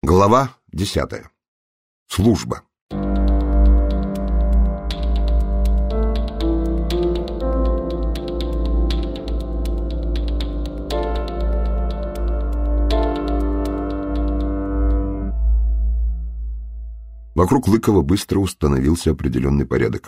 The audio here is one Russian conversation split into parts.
Глава 10. Служба. Вокруг Лыкова быстро установился определенный порядок.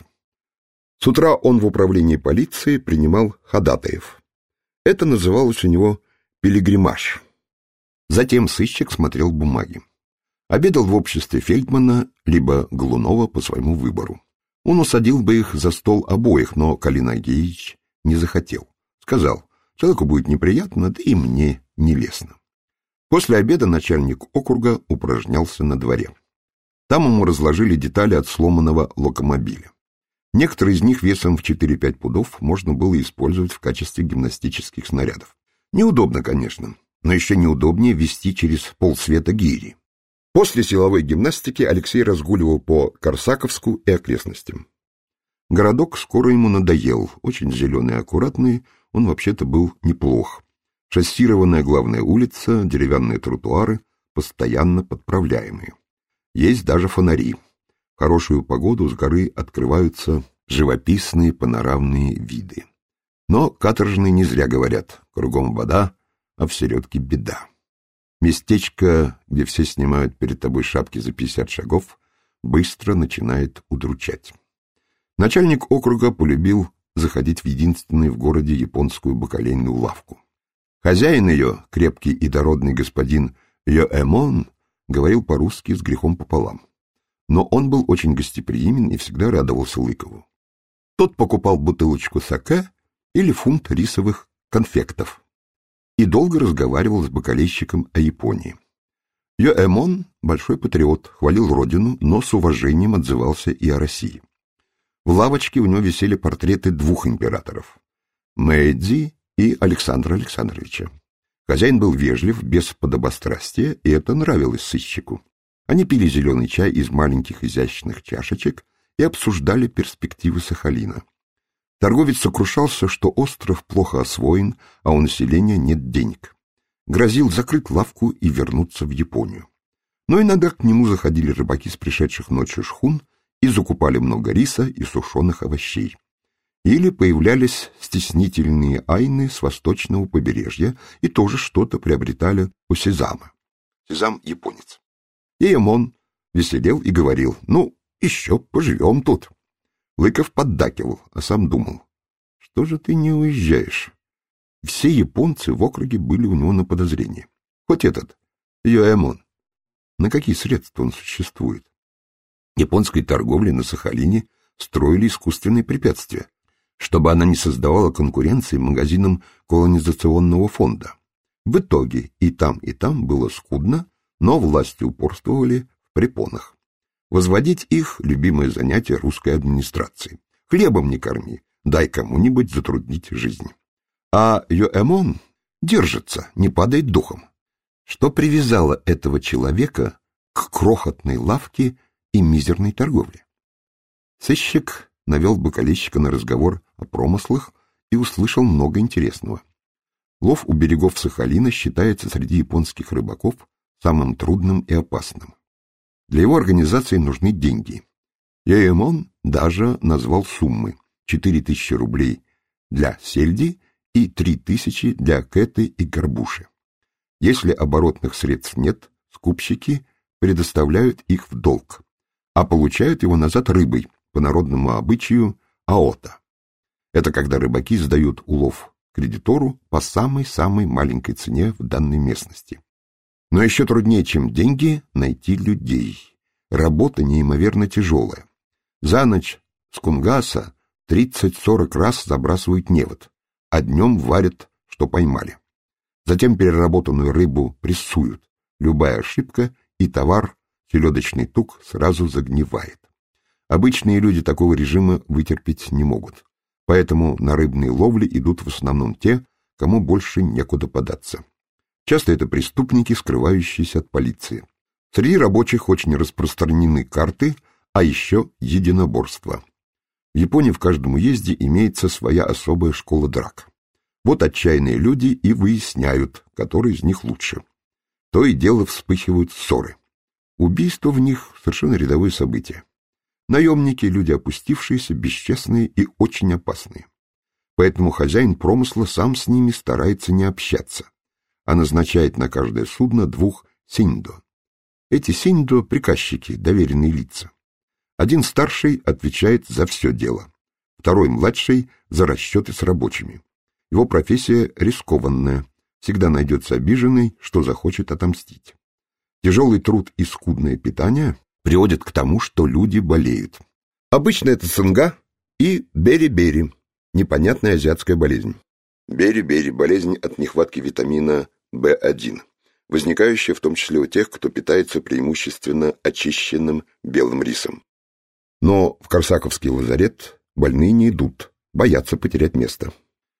С утра он в управлении полиции принимал ходатаев. Это называлось у него пилигримаж. Затем сыщик смотрел бумаги. Обедал в обществе Фельдмана либо Голунова по своему выбору. Он усадил бы их за стол обоих, но Калин Агеич не захотел. Сказал, человеку будет неприятно, да и мне не лестно. После обеда начальник округа упражнялся на дворе. Там ему разложили детали от сломанного локомобиля. Некоторые из них весом в 4-5 пудов можно было использовать в качестве гимнастических снарядов. Неудобно, конечно, но еще неудобнее вести через полсвета гири. После силовой гимнастики Алексей разгуливал по Корсаковску и окрестностям. Городок скоро ему надоел, очень зеленый и аккуратный, он вообще-то был неплох. Шоссированная главная улица, деревянные тротуары, постоянно подправляемые. Есть даже фонари. В хорошую погоду с горы открываются живописные панорамные виды. Но каторжные не зря говорят, кругом вода, а в середке беда. Местечко, где все снимают перед тобой шапки за 50 шагов, быстро начинает удручать. Начальник округа полюбил заходить в единственную в городе японскую бакалейную лавку. Хозяин ее, крепкий и дородный господин Йоэмон, говорил по-русски с грехом пополам. Но он был очень гостеприимен и всегда радовался Лыкову. Тот покупал бутылочку саке или фунт рисовых конфектов и долго разговаривал с бакалейщиком о Японии. Йоэмон — большой патриот, хвалил родину, но с уважением отзывался и о России. В лавочке у него висели портреты 2 императоров — Мэйдзи и Александра Александровича. Хозяин был вежлив, без подобострастия, и это нравилось сыщику. Они пили зеленый чай из маленьких изящных чашечек и обсуждали перспективы Сахалина. Торговец сокрушался, что остров плохо освоен, а у населения нет денег. Грозил закрыть лавку и вернуться в Японию. Но иногда к нему заходили рыбаки с пришедших ночью шхун и закупали много риса и сушеных овощей. Или появлялись стеснительные айны с восточного побережья и тоже что-то приобретали у Сезама. Сезам — японец. Йоэмон веселел и говорил, ну, еще поживем тут. Лыков поддакивал, а сам думал, что же ты не уезжаешь? Все японцы в округе были у него на подозрении. Хоть этот, Йоэмон. На какие средства он существует? Японской торговле на Сахалине строили искусственные препятствия, чтобы она не создавала конкуренции магазинам колонизационного фонда. В итоге и там было скудно, но власти упорствовали в препонах. Возводить их — любимое занятие русской администрации. Хлебом не корми, дай кому-нибудь затруднить жизнь. А Йоэмон держится, не падает духом. Что привязало этого человека к крохотной лавке и мизерной торговле? Сыщик навел бакалейщика на разговор о промыслах и услышал много интересного. Лов у берегов Сахалина считается среди японских рыбаков самым трудным и опасным. Для его организации нужны деньги. Йоэмон даже назвал суммы: 4000 рублей для сельди и 3000 для кэты и горбуши. Если оборотных средств нет, скупщики предоставляют их в долг, а получают его назад рыбой, по народному обычаю аота. Это когда рыбаки сдают улов кредитору по самой-самой маленькой цене в данной местности. Но еще труднее, чем деньги, найти людей. Работа неимоверно тяжелая. За ночь с Кунгаса 30-40 раз забрасывают невод, а днем варят, что поймали. Затем переработанную рыбу прессуют. Любая ошибка, и товар, селедочный тук, сразу загнивает. Обычные люди такого режима вытерпеть не могут. Поэтому на рыбные ловли идут в основном те, кому больше некуда податься. Часто это преступники, скрывающиеся от полиции. Среди рабочих очень распространены карты, а еще единоборства. В Японии в каждом уезде имеется своя особая школа драк. Вот отчаянные люди и выясняют, который из них лучше. То и дело вспыхивают ссоры. Убийство в них совершенно рядовое событие. Наемники — люди опустившиеся, бесчестные и очень опасные. Поэтому хозяин промысла сам с ними старается не общаться, а назначает на каждое судно 2 синдо. Эти синдо — приказчики, доверенные лица. Один старший отвечает за все дело, второй младший — за расчеты с рабочими. Его профессия рискованная, всегда найдется обиженный, что захочет отомстить. Тяжелый труд и скудное питание приводят к тому, что люди болеют. Обычно это цинга и бери-бери, непонятная азиатская болезнь. Бери-бери — болезнь от нехватки витамина В1, возникающая в том числе у тех, кто питается преимущественно очищенным белым рисом. Но в корсаковский лазарет больные не идут, боятся потерять место.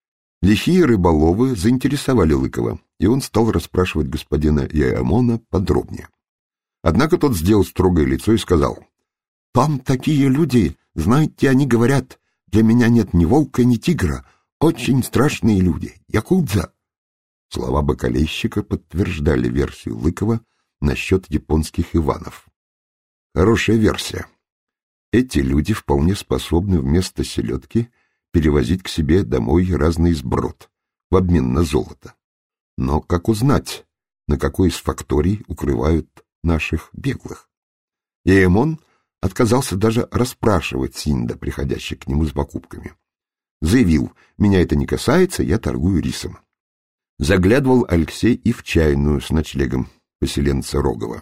Лихие рыболовы заинтересовали Лыкова, и он стал расспрашивать господина Яэмона подробнее. Однако тот сделал строгое лицо и сказал: «Там такие люди, знаете, они говорят, для меня нет ни волка, ни тигра, очень страшные люди, якудза». Слова бакалейщика подтверждали версию Лыкова насчет японских Иванов. Хорошая версия. Эти люди вполне способны вместо селедки перевозить к себе домой разный сброд в обмен на золото. Но как узнать, на какой из факторий укрывают наших беглых? Яэмон отказался даже расспрашивать синда, приходящих к нему с покупками. Заявил: «Меня это не касается, я торгую рисом». Заглядывал Алексей и в чайную с ночлегом поселенца Рогова,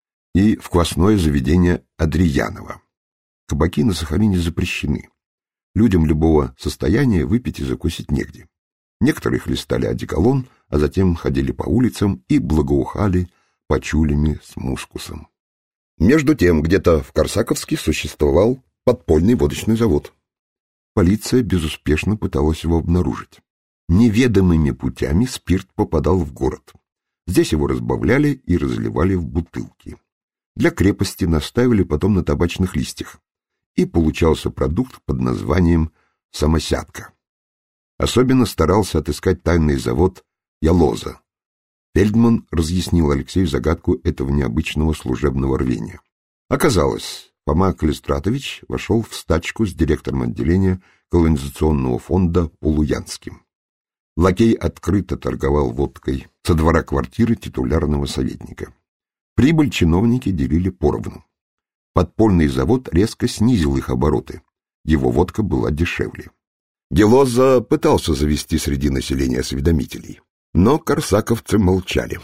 и в квасное заведение Адриянова. Кабаки на Сахалине запрещены. Людям любого состояния выпить и закусить негде. Некоторые хлестали одеколон, а затем ходили по улицам и благоухали пачулями с мускусом. Между тем, где-то в Корсаковске существовал подпольный водочный завод. Полиция безуспешно пыталась его обнаружить. Неведомыми путями спирт попадал в город. Здесь его разбавляли и разливали в бутылки. Для крепости настаивали потом на табачных листьях, и получался продукт под названием самосядка. Особенно старался отыскать тайный завод Ялоза. Фельдман разъяснил Алексею загадку этого необычного служебного рвения. Оказалось, Фома Калистратович вошел в стачку с директором отделения колонизационного фонда Полуянским. Лакей открыто торговал водкой со двора квартиры титулярного советника. Прибыль чиновники делили поровну. Подпольный завод резко снизил их обороты. Его водка была дешевле. Гелоза пытался завести среди населения осведомителей, но корсаковцы молчали.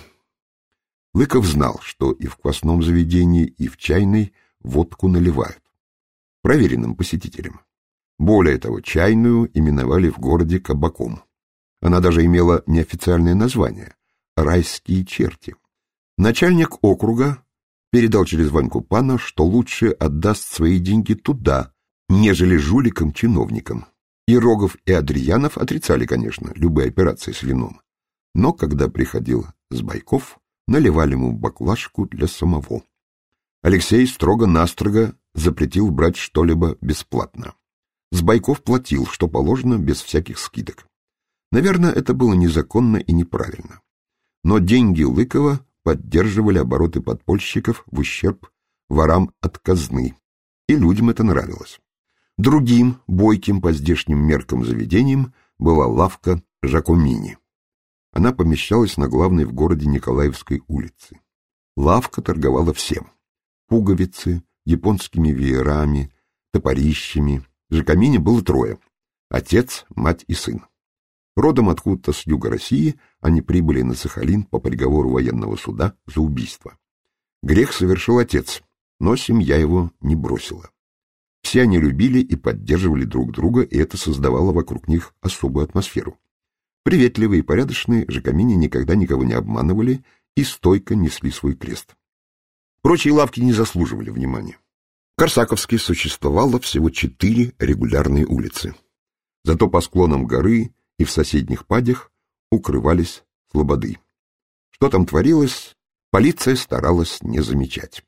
Лыков знал, что и в квасном заведении, и в чайной водку наливают. Проверенным посетителям. Более того, чайную именовали в городе кабаком. Она даже имела неофициальное название — «Райские черти». Начальник округа передал через Ваньку пана, что лучше отдаст свои деньги туда, нежели жуликам-чиновникам. И Рогов, и Адриянов отрицали, конечно, любые операции с вином. Но когда приходил Сбайков, наливали ему баклажку для самого. Алексей строго-настрого запретил брать что-либо бесплатно. Сбайков платил, что положено, без всяких скидок. Наверное, это было незаконно и неправильно. Но деньги Лыкова поддерживали обороты подпольщиков в ущерб ворам от казны, и людям это нравилось. Другим, бойким по здешним меркам заведением, была лавка Жакомини. Она помещалась на главной в городе Николаевской улице. Лавка торговала всем: пуговицы, японскими веерами, топорищами. Жакомини было 3: отец, мать и сын. Родом откуда-то с юга России, они прибыли на Сахалин по приговору военного суда за убийство. Грех совершил отец, но семья его не бросила. Все они любили и поддерживали друг друга, и это создавало вокруг них особую атмосферу. Приветливые и порядочные, Жакомини никогда никого не обманывали и стойко несли свой крест. Прочие лавки не заслуживали внимания. В Корсаковске существовало всего 4 регулярные улицы. Зато по склонам горы и в соседних падях укрывались слободы. Что там творилось, полиция старалась не замечать.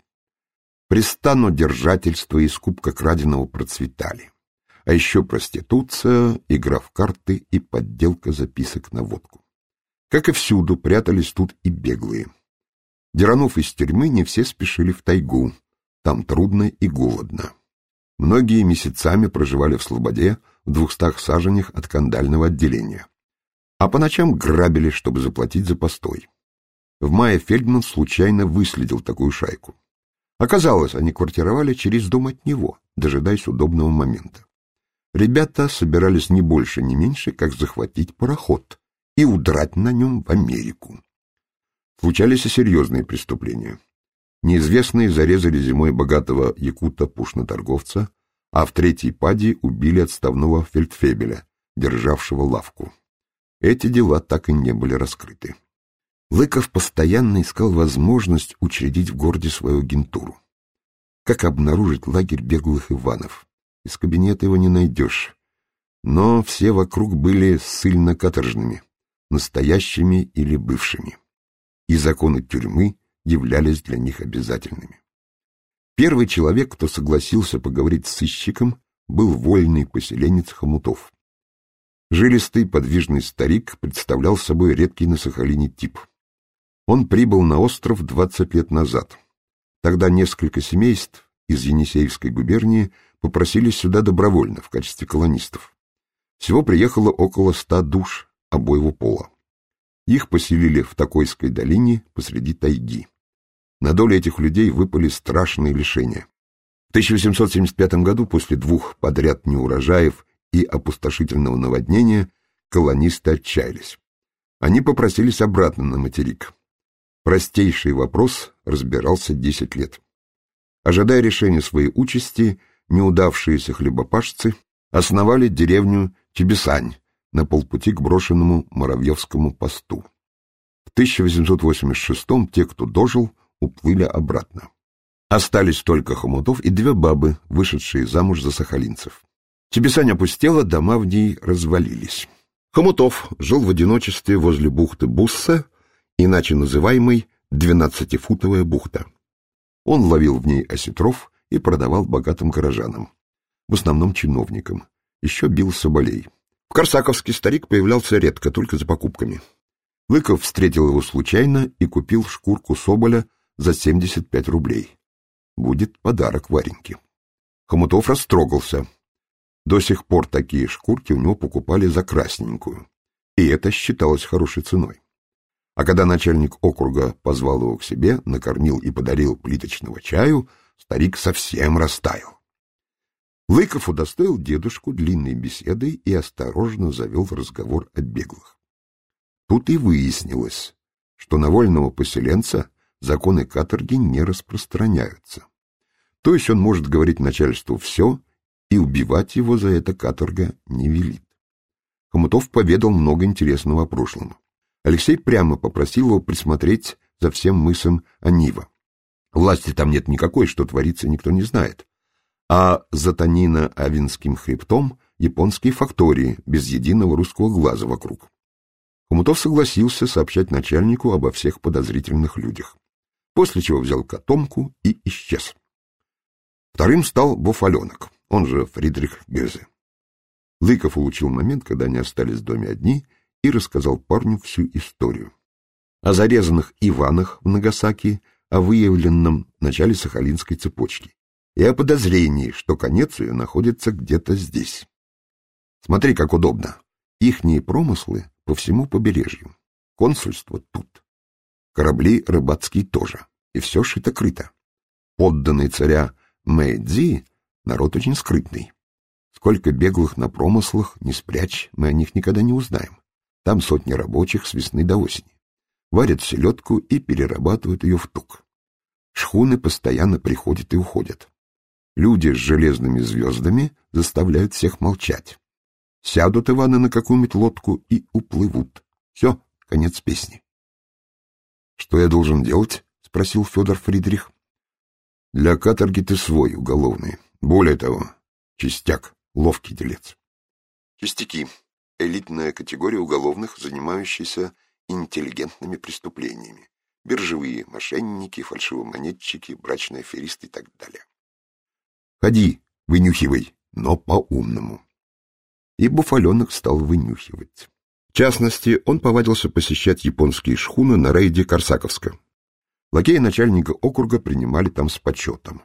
Пристану-держательство и скупка краденого процветали. А еще проституция, игра в карты и подделка записок на водку. Как и всюду, прятались тут и беглые. Деранув из тюрьмы, не все спешили в тайгу. Там трудно и голодно. Многие месяцами проживали в слободе в 200 саженях от кандального отделения. А по ночам грабили, чтобы заплатить за постой. В мае Фельдман случайно выследил такую шайку. Оказалось, они квартировали через дом от него, дожидаясь удобного момента. Ребята собирались не больше, не меньше, как захватить пароход и удрать на нем в Америку. Случались и серьезные преступления. Неизвестные зарезали зимой богатого якута-пушноторговца, а в третьей паде убили отставного фельдфебеля, державшего лавку. Эти дела так и не были раскрыты. Лыков постоянно искал возможность учредить в городе свою агентуру. Как обнаружить лагерь беглых Иванов? Из кабинета его не найдешь. Но все вокруг были ссыльно-каторжными, настоящими или бывшими. И законы тюрьмы являлись для них обязательными. Первый человек, кто согласился поговорить с сыщиком, был вольный поселенец Хомутов. Жилистый, подвижный старик представлял собой редкий на Сахалине тип. Он прибыл на остров 20 лет назад. Тогда несколько семейств из Енисеевской губернии попросились сюда добровольно в качестве колонистов. Всего приехало около 100 душ обоего пола. Их поселили в Токойской долине посреди тайги. На долю этих людей выпали страшные лишения. В 1875 году, после 2 подряд неурожаев и опустошительного наводнения, колонисты отчаялись. Они попросились обратно на материк. Простейший вопрос разбирался 10 лет. Ожидая решения своей участи, неудавшиеся хлебопашцы основали деревню Чебесань на полпути к брошенному Муравьевскому посту. В 1886-м те, кто дожил, уплыли обратно. Остались только Хомутов и 2 бабы, вышедшие замуж за сахалинцев. Чебесань опустела, дома в ней развалились. Хомутов жил в одиночестве возле бухты Бусса, иначе называемой 12-футовая бухта. Он ловил в ней осетров и продавал богатым горожанам, в основном чиновникам, еще бил соболей. В Корсаковске старик появлялся редко, только за покупками. Лыков встретил его случайно и купил шкурку соболя за 75 рублей. Будет подарок Вареньке. Хомутов растрогался. До сих пор такие шкурки у него покупали за красненькую, и это считалось хорошей ценой. А когда начальник округа позвал его к себе, накормил и подарил плиточного чаю, старик совсем растаял. Лыков удостоил дедушку длинной беседой и осторожно завел разговор о беглых. Тут и выяснилось, что на вольного поселенца законы каторги не распространяются. То есть он может говорить начальству все, и убивать его за это каторга не велит. Хомутов поведал много интересного о прошлом. Алексей прямо попросил его присмотреть за всем мысом Анива. Власти там нет никакой, что творится, никто не знает. А за Танино-Авинским хребтом японские фактории, без единого русского глаза вокруг. Хомутов согласился сообщать начальнику обо всех подозрительных людях, после чего взял котомку и исчез. Вторым стал Буфаленок, он же Фридрих Гёзе. Лыков улучил момент, когда они остались в доме одни, и рассказал парню всю историю. О зарезанных Иванах в Нагасаки, о выявленном начале Сахалинской цепочки и о подозрении, что конец ее находится где-то здесь. Смотри, как удобно. Ихние промыслы по всему побережью. Консульство тут. Корабли рыбацкие тоже. И все шито-крыто. Подданный царя Мэйдзи народ очень скрытный. Сколько беглых на промыслах не спрячь, мы о них никогда не узнаем. Там сотни рабочих с весны до осени. Варят селедку и перерабатывают ее в тук. Шхуны постоянно приходят и уходят. Люди с железными звездами заставляют всех молчать. Сядут Иваны на какую-нибудь лодку и уплывут. Все, конец песни. — Что я должен делать? — спросил Федор Фридрих. — Для каторги ты свой, уголовный. Более того, чистяк, ловкий делец. Чистяки — элитная категория уголовных, занимающихся интеллигентными преступлениями. Биржевые мошенники, фальшивомонетчики, брачные аферисты и так далее. Ходи, вынюхивай, но по-умному. И Буфаленок стал вынюхивать. В частности, он повадился посещать японские шхуны на рейде Корсаковска. Лакеи начальника округа принимали там с почетом.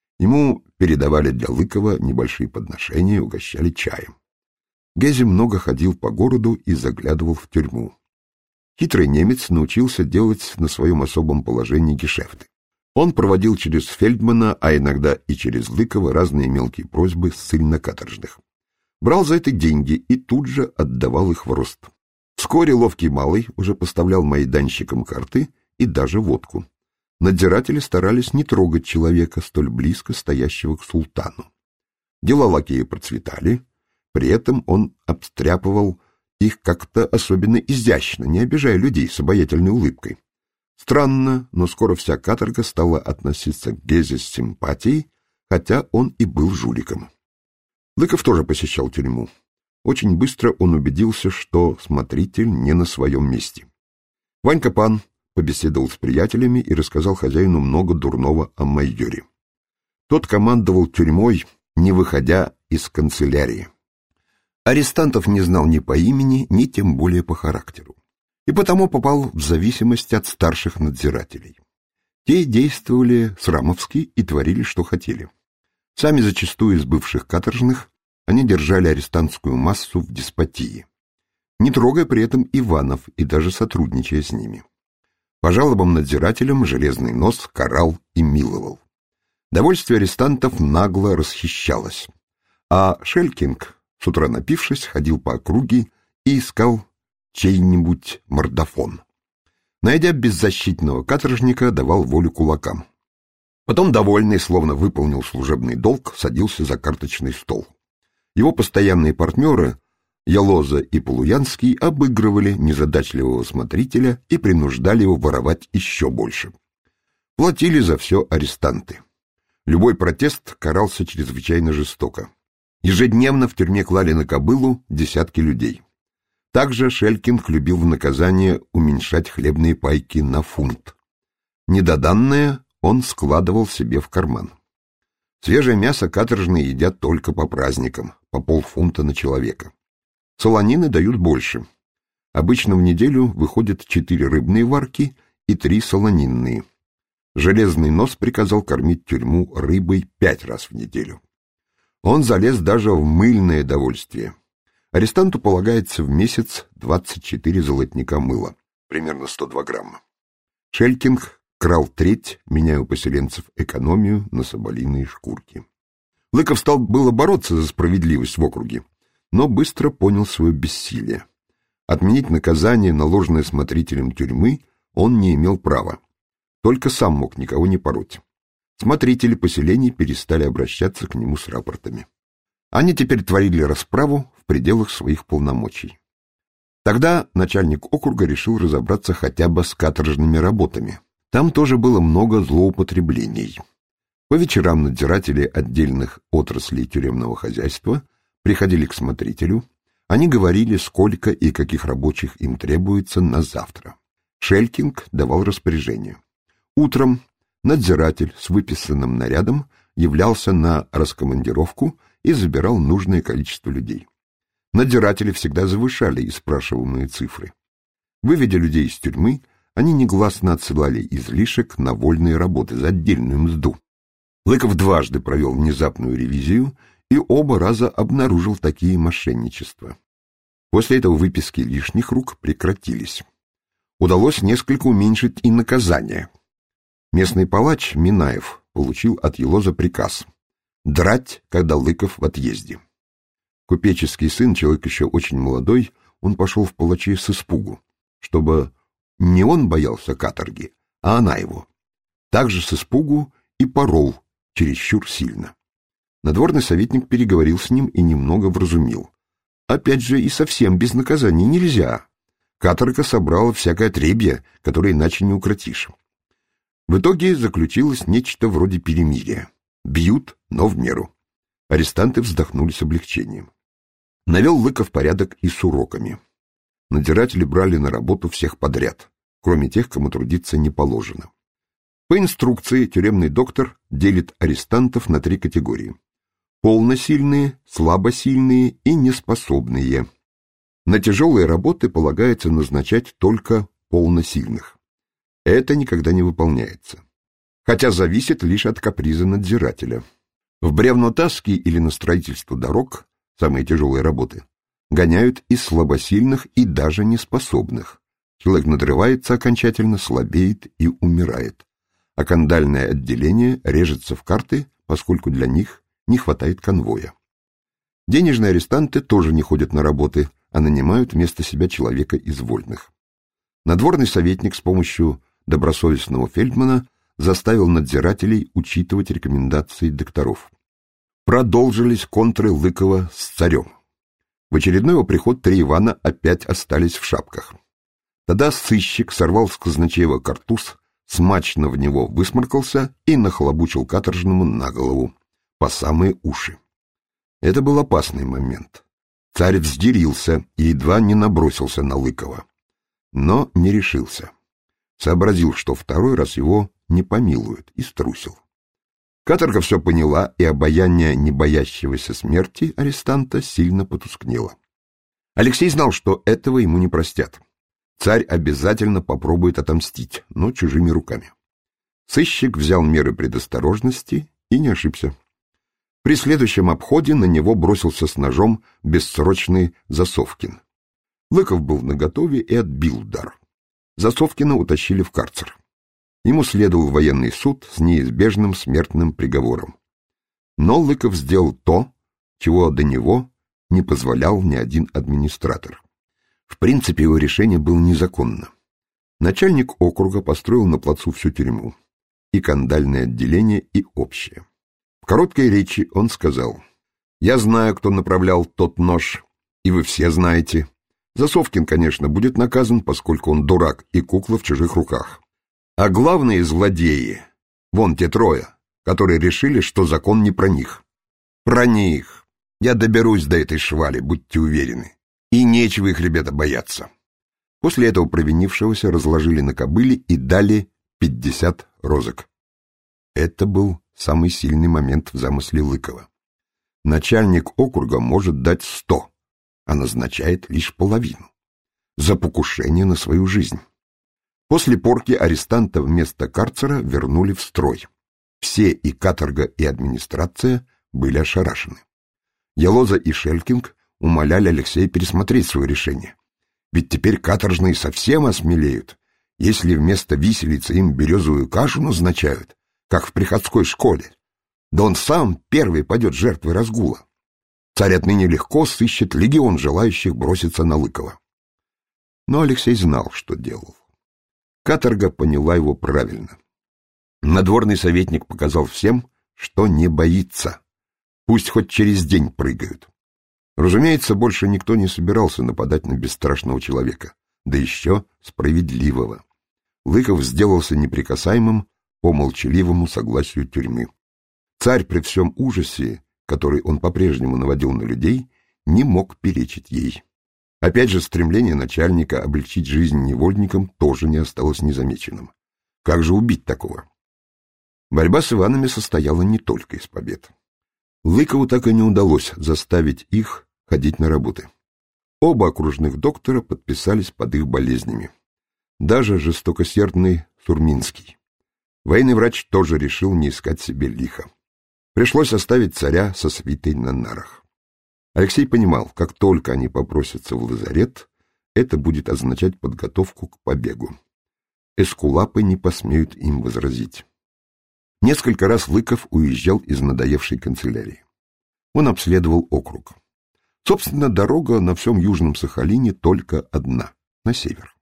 Ему передавали для Лыкова небольшие подношения, угощали чаем. Гези много ходил по городу и заглядывал в тюрьму. Хитрый немец научился делать на своем особом положении гешефты. Он проводил через Фельдмана, а иногда и через Лыкова разные мелкие просьбы ссыльно-каторжных. Брал за это деньги и тут же отдавал их в рост. Вскоре ловкий малый уже поставлял майданщикам карты и даже водку. Надзиратели старались не трогать человека, столь близко стоящего к султану. Дела лакея процветали, при этом он обстряпывал их как-то особенно изящно, не обижая людей с обаятельной улыбкой. Странно, но скоро вся каторга стала относиться к Гезе с симпатией, хотя он и был жуликом. Лыков тоже посещал тюрьму. Очень быстро он убедился, что смотритель не на своем месте. Ванька Пан побеседовал с приятелями и рассказал хозяину много дурного о майоре. Тот командовал тюрьмой, не выходя из канцелярии. Арестантов не знал ни по имени, ни тем более по характеру, и потому попал в зависимость от старших надзирателей. Те действовали срамовски и творили, что хотели. Сами зачастую из бывших каторжных они держали арестантскую массу в деспотии, не трогая при этом Иванов и даже сотрудничая с ними. По жалобам надзирателям Железный Нос карал и миловал. Довольствие арестантов нагло расхищалось, а Шелькинг, с утра напившись, ходил по округе и искал чей-нибудь мордофон. Найдя беззащитного каторжника, давал волю кулакам. Потом, довольный, словно выполнил служебный долг, садился за карточный стол. Его постоянные партнеры, Ялоза и Полуянский, обыгрывали незадачливого смотрителя и принуждали его воровать еще больше. Платили за все арестанты. Любой протест карался чрезвычайно жестоко. Ежедневно в тюрьме клали на кобылу десятки людей. Также Шелькинг любил в наказание уменьшать хлебные пайки на фунт. Недоданное он складывал себе в карман. Свежее мясо каторжные едят только по праздникам, по полфунта на человека. Солонины дают больше. Обычно в неделю выходят 4 рыбные варки и 3 солонинные. Железный Нос приказал кормить тюрьму рыбой 5 раз в неделю. Он залез даже в мыльное довольствие. Арестанту полагается в месяц 24 золотника мыла, примерно 102 грамма. Шелькинг крал треть, меняя у поселенцев экономию на соболиные шкурки. Лыков стал было бороться за справедливость в округе, но быстро понял свое бессилие. Отменить наказание, наложенное смотрителем тюрьмы, он не имел права. Только сам мог никого не пороть. Смотрители поселений перестали обращаться к нему с рапортами. Они теперь творили расправу в пределах своих полномочий. Тогда начальник округа решил разобраться хотя бы с каторжными работами. Там тоже было много злоупотреблений. По вечерам надзиратели отдельных отраслей тюремного хозяйства приходили к смотрителю. Они говорили, сколько и каких рабочих им требуется на завтра. Шелькинг давал распоряжение. Утром надзиратель с выписанным нарядом являлся на раскомандировку и забирал нужное количество людей. Надзиратели всегда завышали спрашиваемые цифры. Выведя людей из тюрьмы, они негласно отсылали излишек на вольные работы за отдельную мзду. Лыков дважды провел внезапную ревизию и оба раза обнаружил такие мошенничества. После этого выписки лишних рук прекратились. Удалось несколько уменьшить и наказание. Местный палач Минаев получил от Елоза приказ драть, когда Лыков в отъезде. Купеческий сын, человек еще очень молодой, он пошел в палачи с испугу, чтобы не он боялся каторги, а она его. Также с испугу и порол чересчур сильно. Надворный советник переговорил с ним и немного вразумил. Опять же, и совсем без наказания нельзя. Каторга собрала всякое отребье, которое иначе не укротишь. В итоге заключилось нечто вроде перемирия. Бьют, но в меру. Арестанты вздохнули с облегчением. Навел Лыков порядок и с уроками. Надзиратели брали на работу всех подряд, кроме тех, кому трудиться не положено. По инструкции тюремный доктор делит арестантов на 3 категории: полносильные, слабосильные и неспособные. На тяжелые работы полагается назначать только полносильных. Это никогда не выполняется, хотя зависит лишь от каприза надзирателя. В бревнотаске или на строительство дорог, самые тяжелые работы, гоняют и слабосильных, и даже неспособных. Человек надрывается окончательно, слабеет и умирает. А кандальное отделение режется в карты, поскольку для них не хватает конвоя. Денежные арестанты тоже не ходят на работы, а нанимают вместо себя человека из вольных. Надворный советник с помощью добросовестного фельдмана заставил надзирателей учитывать рекомендации докторов. Продолжились контры Лыкова с царем. В очередной его приход 3 Ивана опять остались в шапках. Тогда сыщик сорвал с казначеева картуз, смачно в него высморкался и нахлобучил каторжному на голову, по самые уши. Это был опасный момент. Царь взъярился и едва не набросился на Лыкова. Но не решился. Сообразил, что второй раз его не помилуют, и струсил. Каторга все поняла, и обаяние не боящегося смерти арестанта сильно потускнело. Алексей знал, что этого ему не простят. Царь обязательно попробует отомстить, но чужими руками. Сыщик взял меры предосторожности и не ошибся. При следующем обходе на него бросился с ножом бессрочный Засовкин. Лыков был наготове и отбил удар. Засовкина утащили в карцер. Ему следовал военный суд с неизбежным смертным приговором. Но Лыков сделал то, чего до него не позволял ни один администратор. В принципе, его решение было незаконно. Начальник округа построил на плацу всю тюрьму, и кандальное отделение, и общее. В короткой речи он сказал: «Я знаю, кто направлял тот нож, и вы все знаете. Засовкин, конечно, будет наказан, поскольку он дурак и кукла в чужих руках. А главные злодеи, вон те 3, которые решили, что закон не про них. Про них. Я доберусь до этой швали, будьте уверены. И нечего их, ребята, бояться». После этого провинившегося разложили на кобыле и дали 50 розок. Это был самый сильный момент в замысле Лыкова. Начальник округа может дать 100, а назначает лишь половину. За покушение на свою жизнь. После порки арестанта вместо карцера вернули в строй. Все, и каторга, и администрация, были ошарашены. Ялоза и Шелькинг умоляли Алексея пересмотреть свое решение. Ведь теперь каторжные совсем осмелеют, если вместо виселицы им березовую кашу назначают, как в приходской школе. Да он сам первый пойдет жертвой разгула. Царь отныне легко сыщет легион желающих броситься на Лыкова. Но Алексей знал, что делал. Каторга поняла его правильно. Надворный советник показал всем, что не боится. Пусть хоть через день прыгают. Разумеется, больше никто не собирался нападать на бесстрашного человека, да еще справедливого. Лыков сделался неприкасаемым по молчаливому согласию тюрьмы. Царь при всем ужасе, который он по-прежнему наводил на людей, не мог перечить ей. Опять же, стремление начальника облегчить жизнь невольникам тоже не осталось незамеченным. Как же убить такого? Борьба с Иванами состояла не только из побед. Лыкову так и не удалось заставить их ходить на работы. Оба окружных доктора подписались под их болезнями. Даже жестокосердный Сурминский. Военный врач тоже решил не искать себе лиха. Пришлось оставить царя со свитой на нарах. Алексей понимал, как только они попросятся в лазарет, это будет означать подготовку к побегу. Эскулапы не посмеют им возразить. Несколько раз Лыков уезжал из надоевшей канцелярии. Он обследовал округ. Собственно, дорога на всем Южном Сахалине только одна, на север.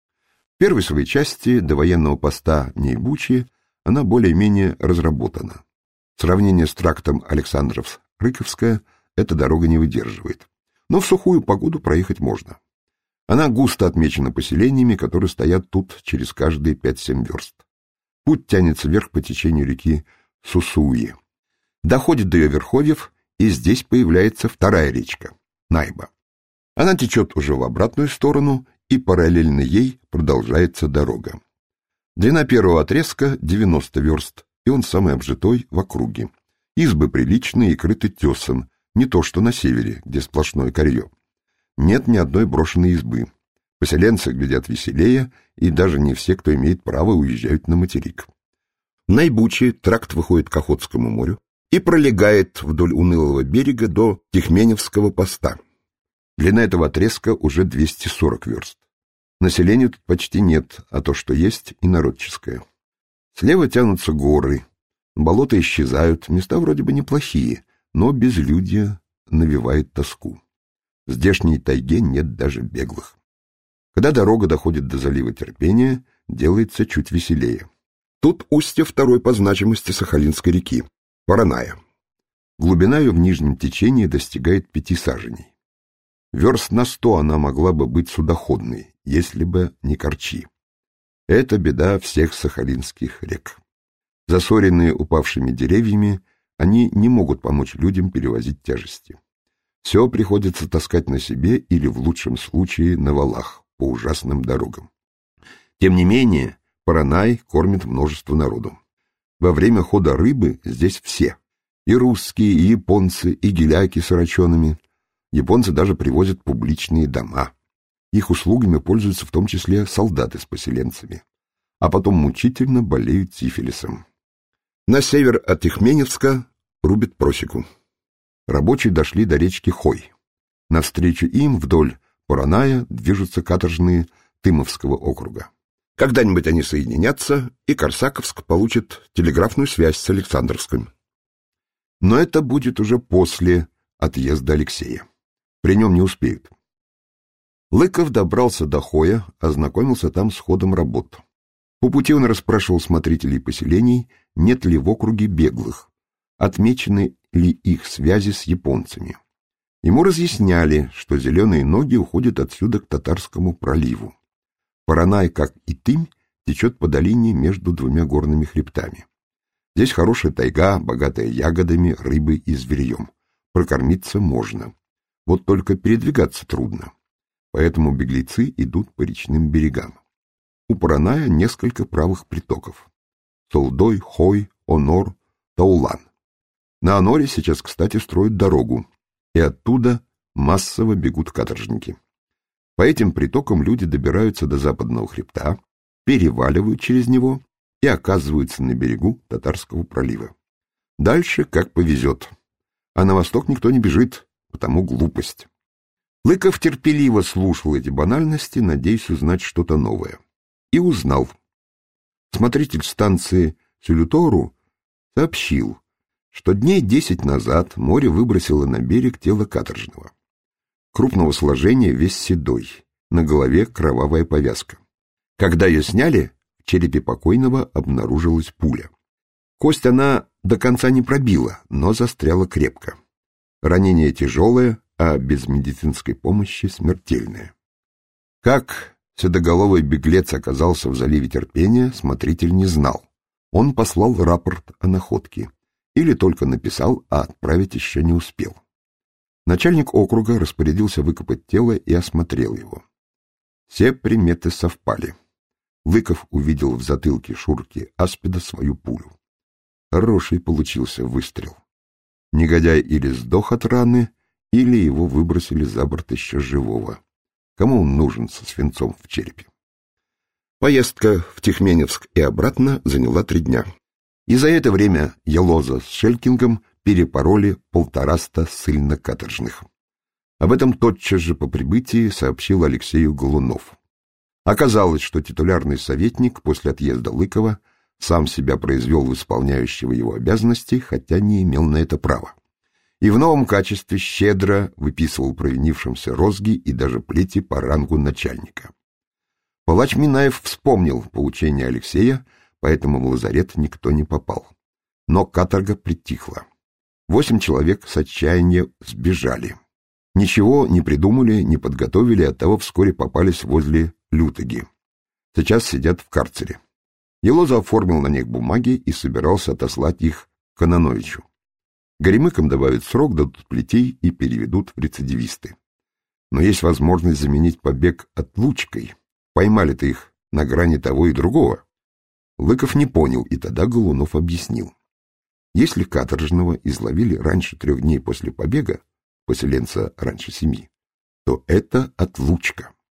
В первой своей части до военного поста Нейбучи она более-менее разработана. Сравнение с трактом Александров-Рыковская эта дорога не выдерживает. Но в сухую погоду проехать можно. Она густо отмечена поселениями, которые стоят тут через каждые 5-7 верст. Путь тянется вверх по течению реки Сусуи. Доходит до ее верховьев, и здесь появляется вторая речка — Найба. Она течет уже в обратную сторону, и параллельно ей продолжается дорога. Длина первого отрезка 90 верст, и он самый обжитой в округе. Избы приличные и крыты тесом, не то что на севере, где сплошное корье. Нет ни одной брошенной избы. Поселенцы глядят веселее, и даже не все, кто имеет право, уезжают на материк. В Найбуче тракт выходит к Охотскому морю и пролегает вдоль унылого берега до Тихменевского поста. Длина этого отрезка уже 240 верст. Населения тут почти нет, а то, что есть, инородческое. Слева тянутся горы, болота исчезают, места вроде бы неплохие, но безлюдье навевает тоску. В здешней тайге нет даже беглых. Когда дорога доходит до залива Терпения, делается чуть веселее. Тут устье второй по значимости Сахалинской реки, Вороная. Глубина ее в нижнем течении достигает 5 саженей. Верст на 100 она могла бы быть судоходной, если бы не корчи. Это беда всех сахалинских рек. Засоренные упавшими деревьями, они не могут помочь людям перевозить тяжести. Все приходится таскать на себе или, в лучшем случае, на валах по ужасным дорогам. Тем не менее, Поронай кормит множество народу. Во время хода рыбы здесь все. И русские, и японцы, и геляки с рачонами. Японцы даже привозят публичные дома. Их услугами пользуются в том числе солдаты с поселенцами. А потом мучительно болеют сифилисом. На север от Тихменевска рубят просеку. Рабочие дошли до речки Хой. Навстречу им вдоль Пороная движутся каторжные Тымовского округа. Когда-нибудь они соединятся, и Корсаковск получит телеграфную связь с Александровском. Но это будет уже после отъезда Алексея. При нем не успеют. Лыков добрался до Хоя, ознакомился там с ходом работ. По пути он расспрашивал смотрителей поселений, нет ли в округе беглых, отмечены ли их связи с японцами. Ему разъясняли, что зеленые ноги уходят отсюда к Татарскому проливу. Поронай, как и Тымь, течет по долине между 2 горными хребтами. Здесь хорошая тайга, богатая ягодами, рыбой и зверьем. Прокормиться можно. Вот только передвигаться трудно. Поэтому беглецы идут по речным берегам. У Пороная несколько правых притоков. Солдой, Хой, Онор, Таулан. На Оноре сейчас, кстати, строят дорогу, и оттуда массово бегут каторжники. По этим притокам люди добираются до западного хребта, переваливают через него и оказываются на берегу Татарского пролива. Дальше как повезет. А на восток никто не бежит, потому глупость. Лыков терпеливо слушал эти банальности, надеясь узнать что-то новое. И узнал. Смотритель станции Сюлютору сообщил, что дней 10 назад море выбросило на берег тело каторжного. Крупного сложения, весь седой, на голове кровавая повязка. Когда ее сняли, в черепе покойного обнаружилась пуля. Кость она до конца не пробила, но застряла крепко. Ранение тяжелое, а без медицинской помощи смертельное. Как седоголовый беглец оказался в заливе Терпения, смотритель не знал. Он послал рапорт о находке. Или только написал, а отправить еще не успел. Начальник округа распорядился выкопать тело и осмотрел его. Все приметы совпали. Лыков увидел в затылке Шурки Аспида свою пулю. Хороший получился выстрел. Негодяй или сдох от раны, или его выбросили за борт еще живого. Кому он нужен со свинцом в черепе? Поездка в Тихменевск и обратно заняла 3 дня. И за это время Елоза с Шелькингом перепороли 150 ссыльно-каторжных. Об этом тотчас же по прибытии сообщил Алексею Голунов. Оказалось, что титулярный советник после отъезда Лыкова сам себя произвел в исполняющего его обязанности, хотя не имел на это права. И в новом качестве щедро выписывал провинившимся розги и даже плети по рангу начальника. Палач Минаев вспомнил поучение Алексея, поэтому в лазарет никто не попал. Но каторга притихла. 8 человек с отчаяния сбежали. Ничего не придумали, не подготовили, оттого вскоре попались возле Лютыги. Сейчас сидят в карцере. Елоза оформил на них бумаги и собирался отослать их к Кононовичу. Горемыкам добавят срок, дадут плетей и переведут в рецидивисты. Но есть возможность заменить побег отлучкой. Поймали-то их на грани того и другого. Лыков не понял, и тогда Голунов объяснил. Если каторжного изловили раньше 3 дней после побега, поселенца раньше 7, то это отлучка.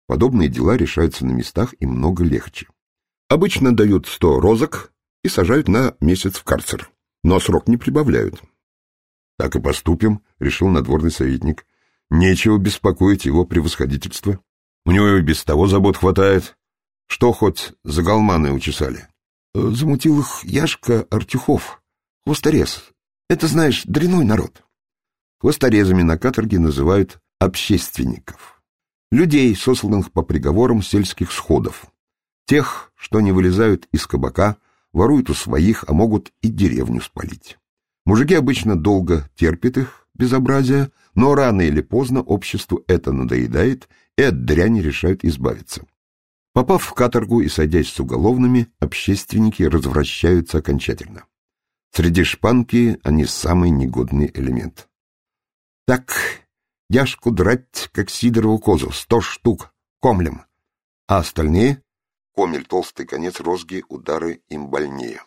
Подобные дела решаются на местах и много легче. Обычно дают 100 розок и сажают на месяц в карцер, но срок не прибавляют. Так и поступим, решил надворный советник. Нечего беспокоить его превосходительство. У него и без того забот хватает. Что хоть за галманы учесали? Замутил их Яшка Артюхов, хвосторез. Это, знаешь, дряной народ. Хвосторезами на каторге называют общественников. Людей, сосланных по приговорам сельских сходов. Тех, что не вылезают из кабака, воруют у своих, а могут и деревню спалить. Мужики обычно долго терпят их безобразие, но рано или поздно обществу это надоедает, и от дряни решают избавиться. Попав в каторгу и сойдясь с уголовными, общественники развращаются окончательно. Среди шпанки они самый негодный элемент. Так, Яшку драть, как Сидорову козу, 100 штук, комлем, а остальные, комель толстый конец розги, удары им больнее.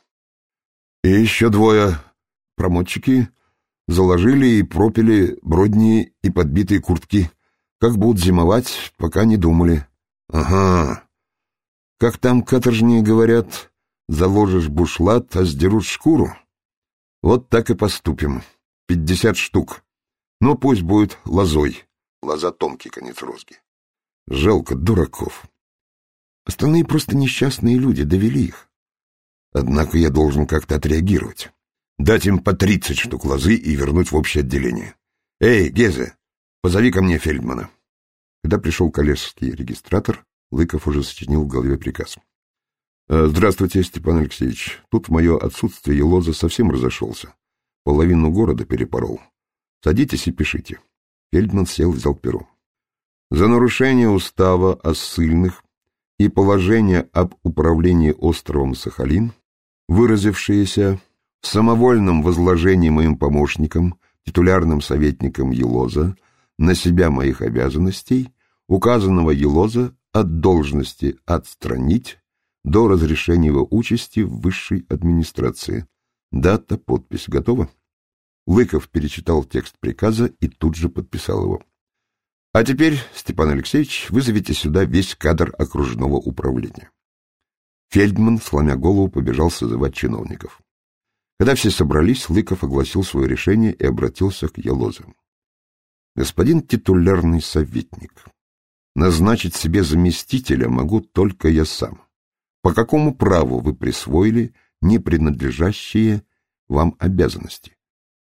И еще 2 промотчики заложили и пропили бродни и подбитые куртки. Как будут зимовать, пока не думали. Ага. Как там каторжные говорят, заложишь бушлат, а сдерут шкуру? Вот так и поступим. 50 штук. Но пусть будет лозой. Лоза тонкий конец розги. Жалко дураков. Остальные просто несчастные люди, довели их. Однако я должен как-то отреагировать. Дать им по 30 штук лозы и вернуть в общее отделение. Эй, Гезе, позови ко мне фельдмана. Когда пришел коллежский регистратор, Лыков уже сочинил в голове приказ. Здравствуйте, Степан Алексеевич. Тут в мое отсутствие Елоза совсем разошелся. Половину города перепорол. Садитесь и пишите. Фельдман сел, взял перо. За нарушение устава о ссыльных и положения об управлении островом Сахалин, выразившиеся в самовольном возложении моим помощникам, титулярным советникам Елоза, на себя моих обязанностей, указанного Елоза от должности отстранить до разрешения его участи в высшей администрации. Дата, подпись. Готово? Лыков перечитал текст приказа и тут же подписал его. А теперь, Степан Алексеевич, вызовите сюда весь кадр окружного управления. Фельдман, сломя голову, побежал созывать чиновников. Когда все собрались, Лыков огласил свое решение и обратился к Елозу. Господин титулярный советник, назначить себе заместителя могу только я сам. По какому праву вы присвоили не принадлежащие вам обязанности?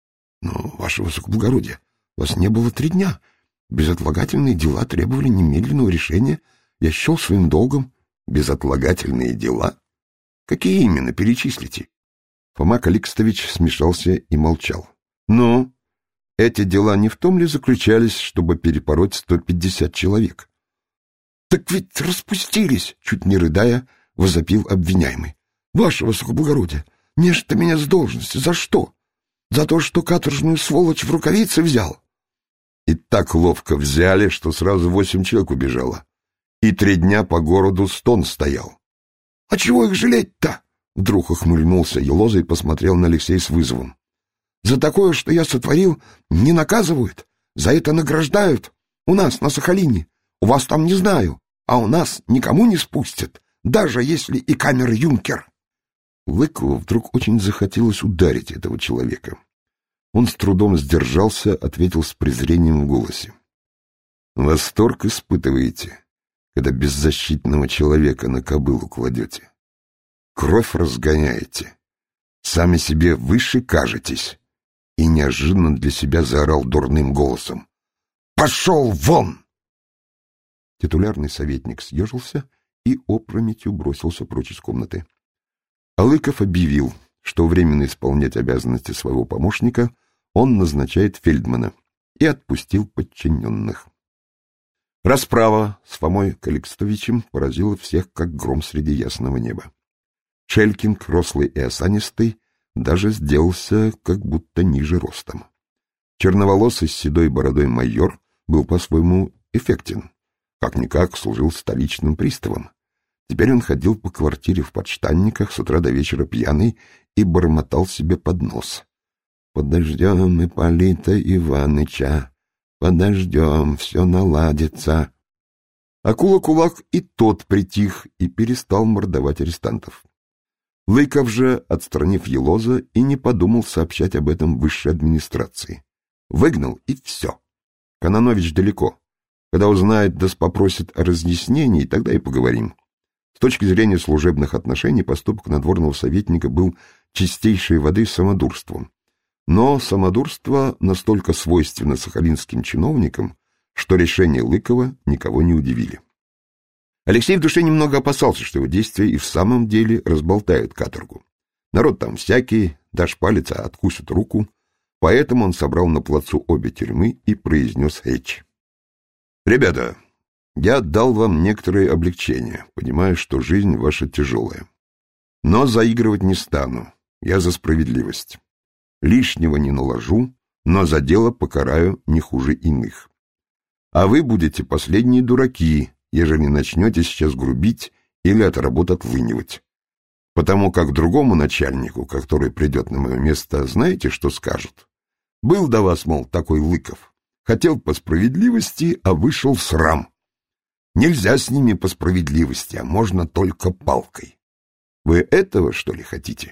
Но, ваше высокоблагородие, вас не было 3 дня. Безотлагательные дела требовали немедленного решения. Я счел своим долгом. Безотлагательные дела? Какие именно, перечислите? Фома Каликстович смешался и молчал. Ну, эти дела не в том ли заключались, чтобы перепороть 150 человек? Так ведь распустились, чуть не рыдая, возопил обвиняемый. Ваше высокоблагородие, нечто меня с должности. За что? За то, что каторжную сволочь в рукавицы взял. И так ловко взяли, что сразу 8 человек убежало. И 3 дня по городу стон стоял. — А чего их жалеть-то? Вдруг ухмыльнулся Елоза и посмотрел на Алексея с вызовом. — За такое, что я сотворил, не наказывают. За это награждают. У нас на Сахалине. У вас там не знаю. А у нас никому не спустят, даже если и камер-юнкер. Лыкову вдруг очень захотелось ударить этого человека. Он с трудом сдержался, ответил с презрением в голосе. Восторг испытываете, когда беззащитного человека на кобылу кладете. Кровь разгоняете, сами себе выше кажетесь. И неожиданно для себя заорал дурным голосом. «Пошел вон!» Титулярный советник съежился и опрометью бросился прочь из комнаты. А Лыков объявил, что временно исполнять обязанности своего помощника он назначает фельдмана, и отпустил подчиненных. Расправа с Фомой Каликстовичем поразила всех, как гром среди ясного неба. Шелькинг, рослый и осанистый, даже сделался как будто ниже ростом. Черноволосый с седой бородой майор был по-своему эффектен. Как-никак служил столичным приставом. Теперь он ходил по квартире в подштанниках с утра до вечера пьяный и бормотал себе под нос. «Подождем Ипполита Иваныча, подождем, все наладится». Акула-кулак и тот притих и перестал мордовать арестантов. Лыков же, отстранив Елоза, и не подумал сообщать об этом высшей администрации. Выгнал, и все. Кононович далеко. Когда узнает, да попросит о разъяснении, тогда и поговорим. С точки зрения служебных отношений поступок надворного советника был чистейшей воды самодурством. Но самодурство настолько свойственно сахалинским чиновникам, что решения Лыкова никого не удивили. Алексей в душе немного опасался, что его действия и в самом деле разболтают каторгу. Народ там всякий, дашь палец, а откусит руку. Поэтому он собрал на плацу обе тюрьмы и произнес речь. «Ребята, я дал вам некоторые облегчения, понимая, что жизнь ваша тяжелая. Но заигрывать не стану, я за справедливость. Лишнего не наложу, но за дело покараю не хуже иных. А вы будете последние дураки, ежели начнете сейчас грубить или от работ отлынивать. Потому как другому начальнику, который придет на мое место, знаете, что скажут? Был до вас, мол, такой Лыков. Хотел по справедливости, а вышел срам. Нельзя с ними по справедливости, а можно только палкой. Вы этого, что ли, хотите?»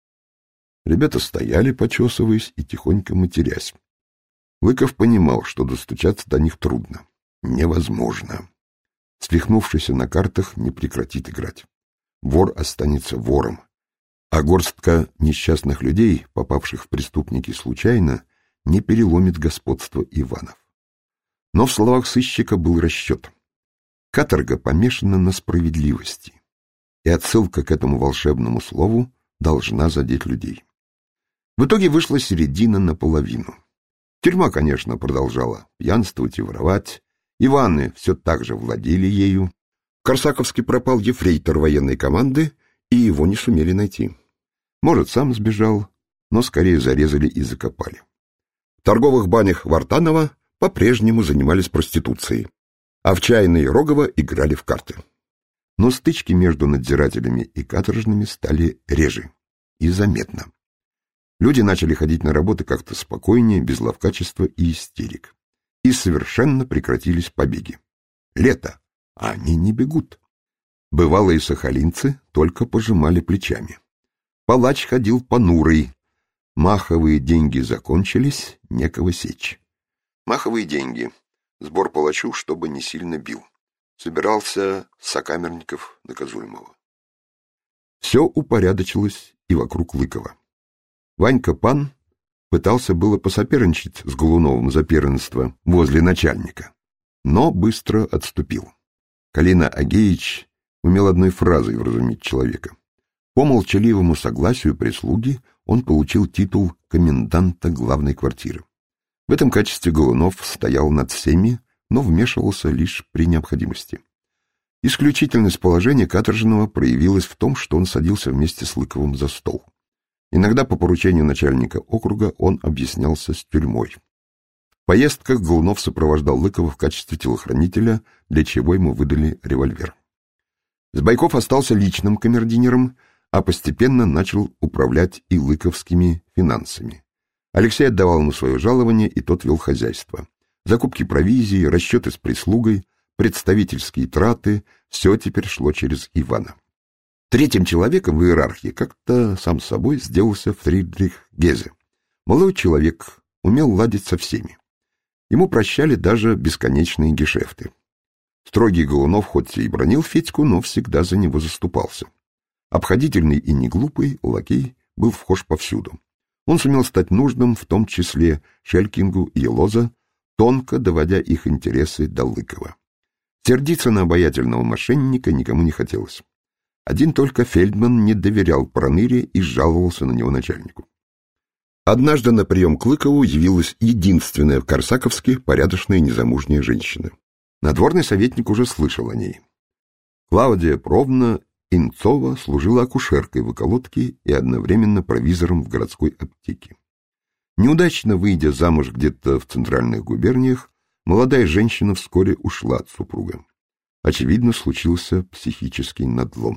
Ребята стояли, почесываясь и тихонько матерясь. Лыков понимал, что достучаться до них трудно. Невозможно. Свихнувшийся на картах не прекратит играть. Вор останется вором. А горстка несчастных людей, попавших в преступники случайно, не переломит господство Иванов. Но в словах сыщика был расчет. Каторга помешана на справедливости, и отсылка к этому волшебному слову должна задеть людей. В итоге вышла середина наполовину. Тюрьма, конечно, продолжала пьянствовать и воровать. Иваны все так же владели ею. В Корсаковске пропал ефрейтор военной команды, и его не сумели найти. Может, сам сбежал, но скорее зарезали и закопали. В торговых банях Вартанова по-прежнему занимались проституцией, а в чайной Рогова играли в карты. Но стычки между надзирателями и каторжными стали реже и заметно. Люди начали ходить на работы как-то спокойнее, без ловкачества и истерик. И совершенно прекратились побеги. Лето, а они не бегут. Бывалые сахалинцы только пожимали плечами. Палач ходил понурый. Маховые деньги закончились, некого сечь. Маховые деньги. Сбор палачу, чтобы не сильно бил. Собирался с сокамерников наказуемого. Все упорядочилось и вокруг Лыкова. Ванька Пан пытался было посоперничать с Голуновым за первенство возле начальника, но быстро отступил. Калина Агеич умел одной фразой вразумить человека. По молчаливому согласию прислуги он получил титул коменданта главной квартиры. В этом качестве Голунов стоял над всеми, но вмешивался лишь при необходимости. Исключительность положения каторжного проявилась в том, что он садился вместе с Лыковым за стол. Иногда по поручению начальника округа он объяснялся с тюрьмой. В поездках Голунов сопровождал Лыкова в качестве телохранителя, для чего ему выдали револьвер. Сбайков остался личным камердинером, а постепенно начал управлять и лыковскими финансами. Алексей отдавал ему свое жалование, и тот вел хозяйство. Закупки провизии, расчеты с прислугой, представительские траты — все теперь шло через Ивана. Третьим человеком в иерархии как-то сам собой сделался Фридрих Гезе. Молодой человек, умел ладить со всеми. Ему прощали даже бесконечные гешефты. Строгий Голунов хоть и бронил Федьку, но всегда за него заступался. Обходительный и неглупый лакей был вхож повсюду. Он сумел стать нужным, в том числе Шелькингу и Елоза, тонко доводя их интересы до Лыкова. Сердиться на обаятельного мошенника никому не хотелось. Один только Фельдман не доверял Проныре и жаловался на него начальнику. Однажды на прием к Лыкову явилась единственная в Корсаковске порядочная незамужняя женщина. Надворный советник уже слышал о ней. Клавдия Петровна Инцова служила акушеркой в околотке и одновременно провизором в городской аптеке. Неудачно выйдя замуж где-то в центральных губерниях, молодая женщина вскоре ушла от супруга. Очевидно, случился психический надлом.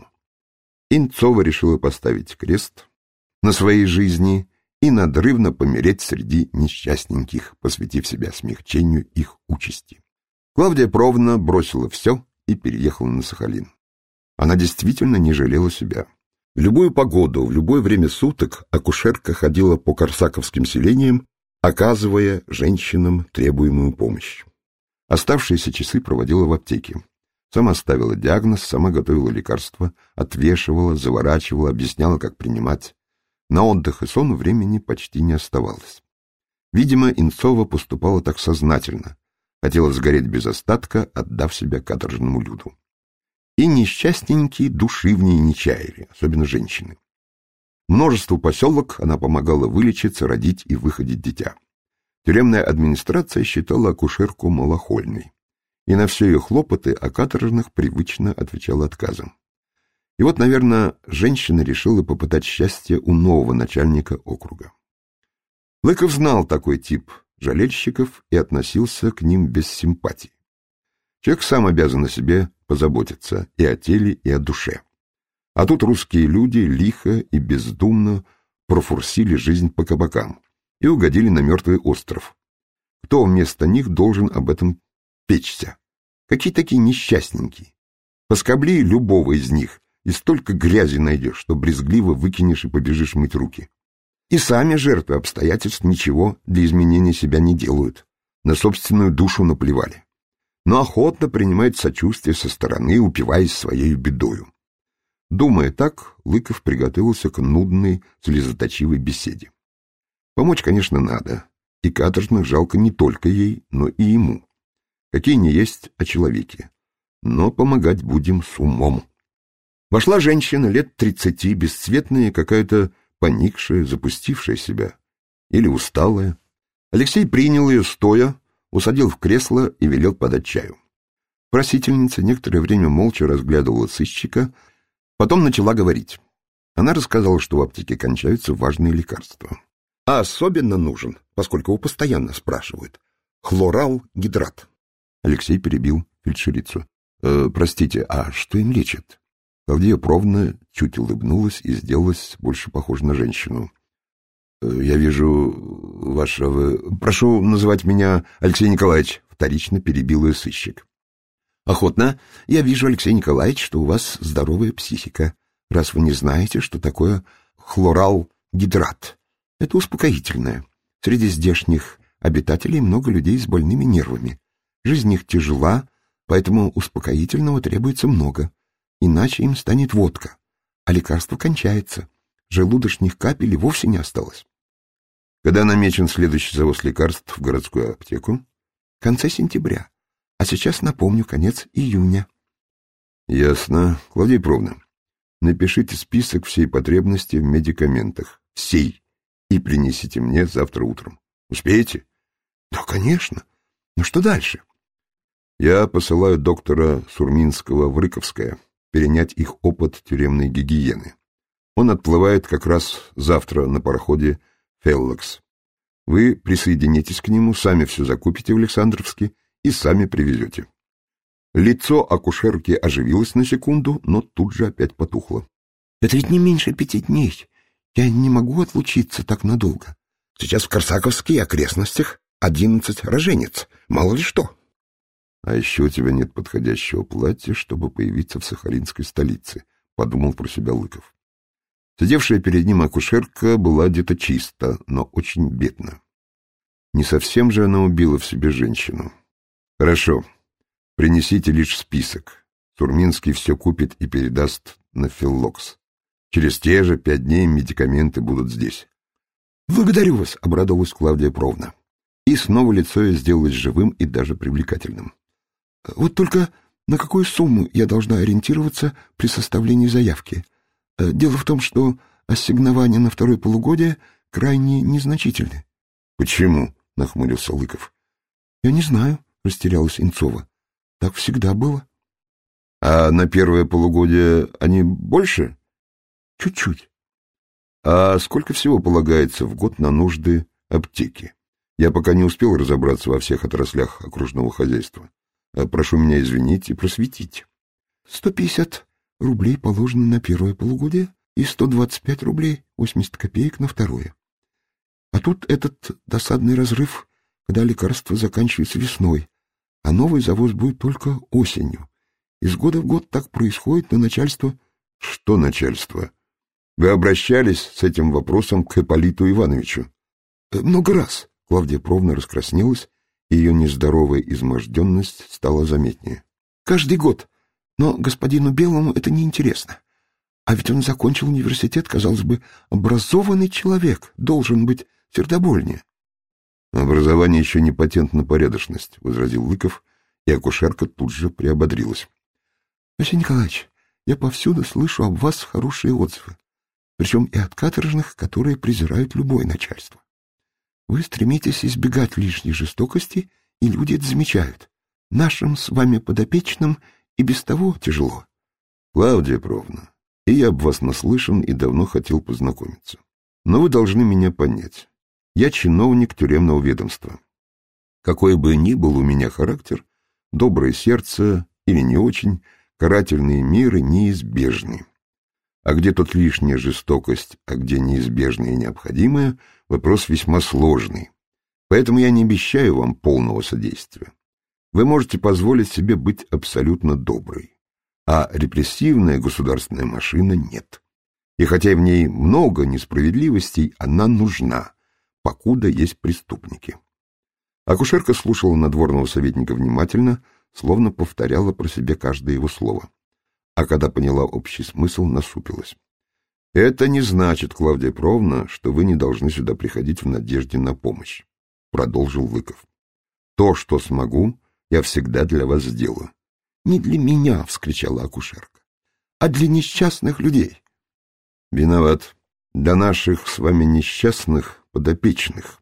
Инцова решила поставить крест на своей жизни и надрывно помереть среди несчастненьких, посвятив себя смягчению их участи. Клавдия Петровна бросила все и переехала на Сахалин. Она действительно не жалела себя. В любую погоду, в любое время суток акушерка ходила по корсаковским селениям, оказывая женщинам требуемую помощь. Оставшиеся часы проводила в аптеке. Сама ставила диагноз, сама готовила лекарства, отвешивала, заворачивала, объясняла, как принимать. На отдых и сон времени почти не оставалось. Видимо, Инцова поступала так сознательно, хотела сгореть без остатка, отдав себя каторжному люду. И несчастненькие души в ней не чаяли, особенно женщины. Множеству поселок она помогала вылечиться, родить и выходить дитя. Тюремная администрация считала акушерку малохольной, и на все ее хлопоты о каторжных привычно отвечала отказом. И вот, наверное, женщина решила попытать счастье у нового начальника округа. Лыков знал такой тип жалельщиков и относился к ним без симпатии. Человек сам обязан о себе позаботиться и о теле, и о душе. А тут русские люди лихо и бездумно профурсили жизнь по кабакам и угодили на мертвый остров. Кто вместо них должен об этом печься? Какие такие несчастненькие? Поскобли любого из них, и столько грязи найдешь, что брезгливо выкинешь и побежишь мыть руки. И сами жертвы обстоятельств ничего для изменения себя не делают, на собственную душу наплевали, но охотно принимают сочувствие со стороны, упиваясь своей бедою. Думая так, Лыков приготовился к нудной, слезоточивой беседе. Помочь, конечно, надо, и каторжных жалко не только ей, но и ему. Какие не есть о человеке, но помогать будем с умом. Вошла женщина лет 30, бесцветная, какая-то поникшая, запустившая себя или усталая. Алексей принял ее стоя, усадил в кресло и велел подать чаю. Просительница некоторое время молча разглядывала сыщика, потом начала говорить. Она рассказала, что в аптеке кончаются важные лекарства. А особенно нужен, поскольку его постоянно спрашивают, хлорал-гидрат. Алексей перебил фельдшерицу. Простите, а что им лечат? Клавдия Петровна чуть улыбнулась и сделалась больше похожа на женщину. Я вижу вашего... Прошу называть меня Алексей Николаевич, вторично перебил ее сыщик. Охотно. Я вижу, Алексей Николаевич, что у вас здоровая психика, раз вы не знаете, что такое хлорал-гидрат. Это успокоительное. Среди здешних обитателей много людей с больными нервами. Жизнь их тяжела, поэтому успокоительного требуется много. Иначе им станет водка, а лекарство кончается. Желудочных капель вовсе не осталось. Когда намечен следующий завоз лекарств в городскую аптеку? В конце сентября. А сейчас, напомню, конец июня. Ясно. Клавдия Петровна, напишите список всей потребности в медикаментах. Всей. И принесите мне завтра утром. Успеете? Да, конечно. Но что дальше? Я посылаю доктора Сурминского в Рыковское перенять их опыт тюремной гигиены. Он отплывает как раз завтра на пароходе «Феллакс». Вы присоединитесь к нему, сами все закупите в Александровске и сами привезете. Лицо акушерки оживилось на секунду, но тут же опять потухло. Это ведь не меньше 5 дней. Я не могу отлучиться так надолго. Сейчас в Корсаковске и окрестностях 11 роженец. Мало ли что. А еще у тебя нет подходящего платья, чтобы появиться в сахалинской столице, подумал про себя Лыков. Сидевшая перед ним акушерка была одета чисто, но очень бедно. Не совсем же она убила в себе женщину. Хорошо, принесите лишь список. Сурминский все купит и передаст на Филлокс. Через те же 5 дней медикаменты будут здесь. Благодарю вас, обрадовалась Клавдия Петровна. И снова лицо ее сделалось живым и даже привлекательным. Вот только на какую сумму я должна ориентироваться при составлении заявки? Дело в том, что ассигнования на второе полугодие крайне незначительны. — Почему? — нахмурился Лыков. — Я не знаю, — растерялась Инцова. — Так всегда было. — А на первое полугодие они больше? — Чуть-чуть. — А сколько всего полагается в год на нужды аптеки? Я пока не успел разобраться во всех отраслях окружного хозяйства. Прошу меня извинить и просветить. 150 рублей положено на первое полугодие и 125 рублей 80 копеек на второе. А тут этот досадный разрыв, когда лекарства заканчиваются весной, а новый завоз будет только осенью. Из года в год так происходит, но начальство... Что начальство? Вы обращались с этим вопросом к Ипполиту Ивановичу? Много раз. Клавдия Петровна раскраснелась, и ее нездоровая изможденность стала заметнее. Каждый год. Но господину Белому это неинтересно. А ведь он закончил университет, казалось бы, образованный человек, должен быть сердобольнее. Образование еще не патент на порядочность, возразил Лыков, и акушерка тут же приободрилась. Василий Николаевич, я повсюду слышу об вас хорошие отзывы, причем и от каторжных, которые презирают любое начальство. Вы стремитесь избегать лишней жестокости, и люди это замечают. Нашим с вами подопечным и без того тяжело. Клавдия Петровна, и я об вас наслышан и давно хотел познакомиться. Но вы должны меня понять. Я чиновник тюремного ведомства. Какой бы ни был у меня характер, доброе сердце или не очень, карательные меры неизбежны. А где тут лишняя жестокость, а где неизбежная и необходимая, вопрос весьма сложный. Поэтому я не обещаю вам полного содействия. Вы можете позволить себе быть абсолютно доброй, а репрессивная государственная машина нет. И хотя в ней много несправедливостей, она нужна, покуда есть преступники. Акушерка слушала надворного советника внимательно, словно повторяла про себя каждое его слово. А когда поняла общий смысл, насупилась. «Это не значит, Клавдия Петровна, что вы не должны сюда приходить в надежде на помощь», — продолжил Лыков. «То, что смогу, я всегда для вас сделаю». «Не для меня», — вскричала акушерка, — «а для несчастных людей». «Виноват. Для наших с вами несчастных подопечных.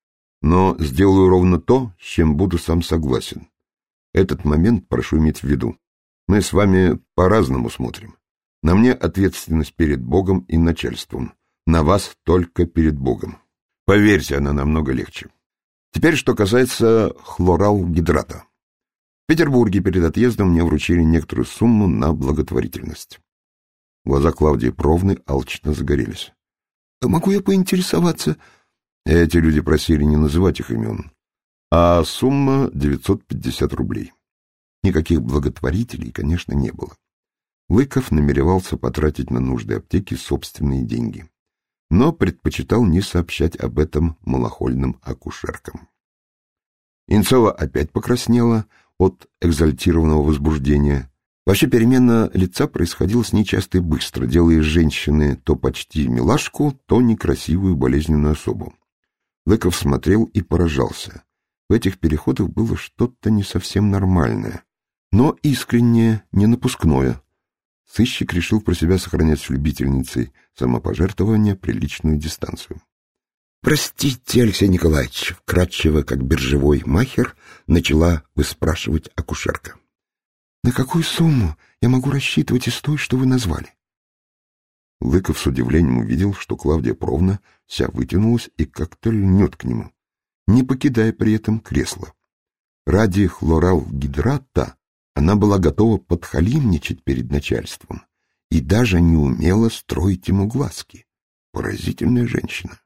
Но сделаю ровно то, с чем буду сам согласен. Этот момент прошу иметь в виду. Мы с вами по-разному смотрим. На мне ответственность перед Богом и начальством. На вас только перед Богом. Поверьте, она намного легче. Теперь, что касается хлоралгидрата. В Петербурге перед отъездом мне вручили некоторую сумму на благотворительность. Глаза Клавдии Петровны алчно загорелись. «Могу я поинтересоваться?» Эти люди просили не называть их имен. А сумма 950 рублей. Никаких благотворителей, конечно, не было. Лыков намеревался потратить на нужды аптеки собственные деньги, но предпочитал не сообщать об этом малохольным акушеркам. Инцова опять покраснела от экзальтированного возбуждения. Вообще перемена лица происходила с ней часто и быстро, делая из женщины то почти милашку, то некрасивую болезненную особу. Лыков смотрел и поражался. В этих переходах было что-то не совсем нормальное, но искреннее, не напускное. Сыщик решил про себя сохранять с любительницей самопожертвования приличную дистанцию. «Простите, Алексей Николаевич», — вкратчиво, как биржевой махер, начала выспрашивать акушерка. «На какую сумму я могу рассчитывать из той, что вы назвали?» Лыков с удивлением увидел, что Клавдия Петровна вся вытянулась и как-то льнет к нему, не покидая при этом кресла. Ради хлоралгидрата она была готова подхалимничать перед начальством и даже не умела строить ему глазки. Поразительная женщина.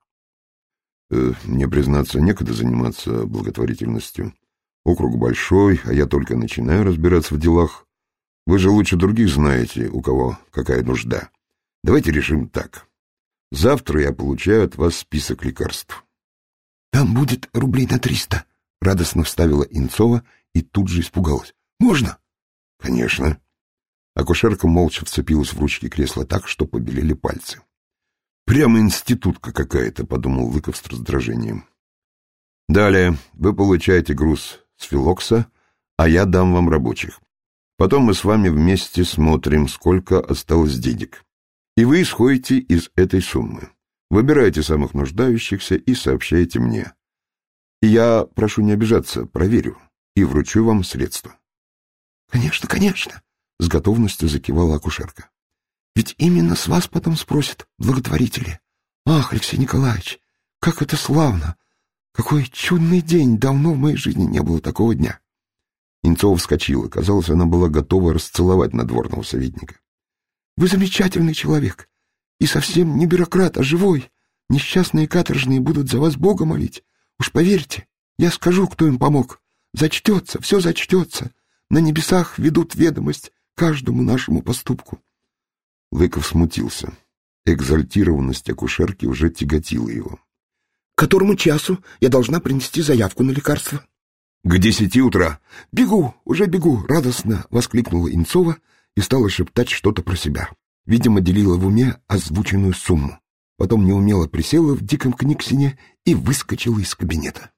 Мне, признаться, некогда заниматься благотворительностью. Округ большой, а я только начинаю разбираться в делах. Вы же лучше других знаете, у кого какая нужда. Давайте решим так. Завтра я получаю от вас список лекарств. Там будет рублей на 300, радостно вставила Инцова и тут же испугалась. Можно? Конечно. Акушерка молча вцепилась в ручки кресла так, что побелели пальцы. Прямо институтка какая-то, подумал Лыков с раздражением. Далее вы получаете груз с Филокса, а я дам вам рабочих. Потом мы с вами вместе смотрим, сколько осталось денег. И вы исходите из этой суммы. Выбираете самых нуждающихся и сообщаете мне. И я, прошу не обижаться, проверю и вручу вам средства. Конечно, конечно, с готовностью закивала акушерка. Ведь именно с вас потом спросят благотворители. Ах, Алексей Николаевич, как это славно! Какой чудный день! Давно в моей жизни не было такого дня. Инцова вскочила. Казалось, она была готова расцеловать надворного советника. Вы замечательный человек. И совсем не бюрократ, а живой. Несчастные каторжные будут за вас Бога молить. Уж поверьте, я скажу, кто им помог. Зачтется, все зачтется. На небесах ведут ведомость, каждому нашему поступку. Лыков смутился. Экзальтированность акушерки уже тяготила его. — К которому часу я должна принести заявку на лекарство? — К 10 утра. — Бегу, уже бегу! — радостно воскликнула Инцова и стала шептать что-то про себя. Видимо, делила в уме озвученную сумму. Потом неумело присела в диком книгсине и выскочила из кабинета.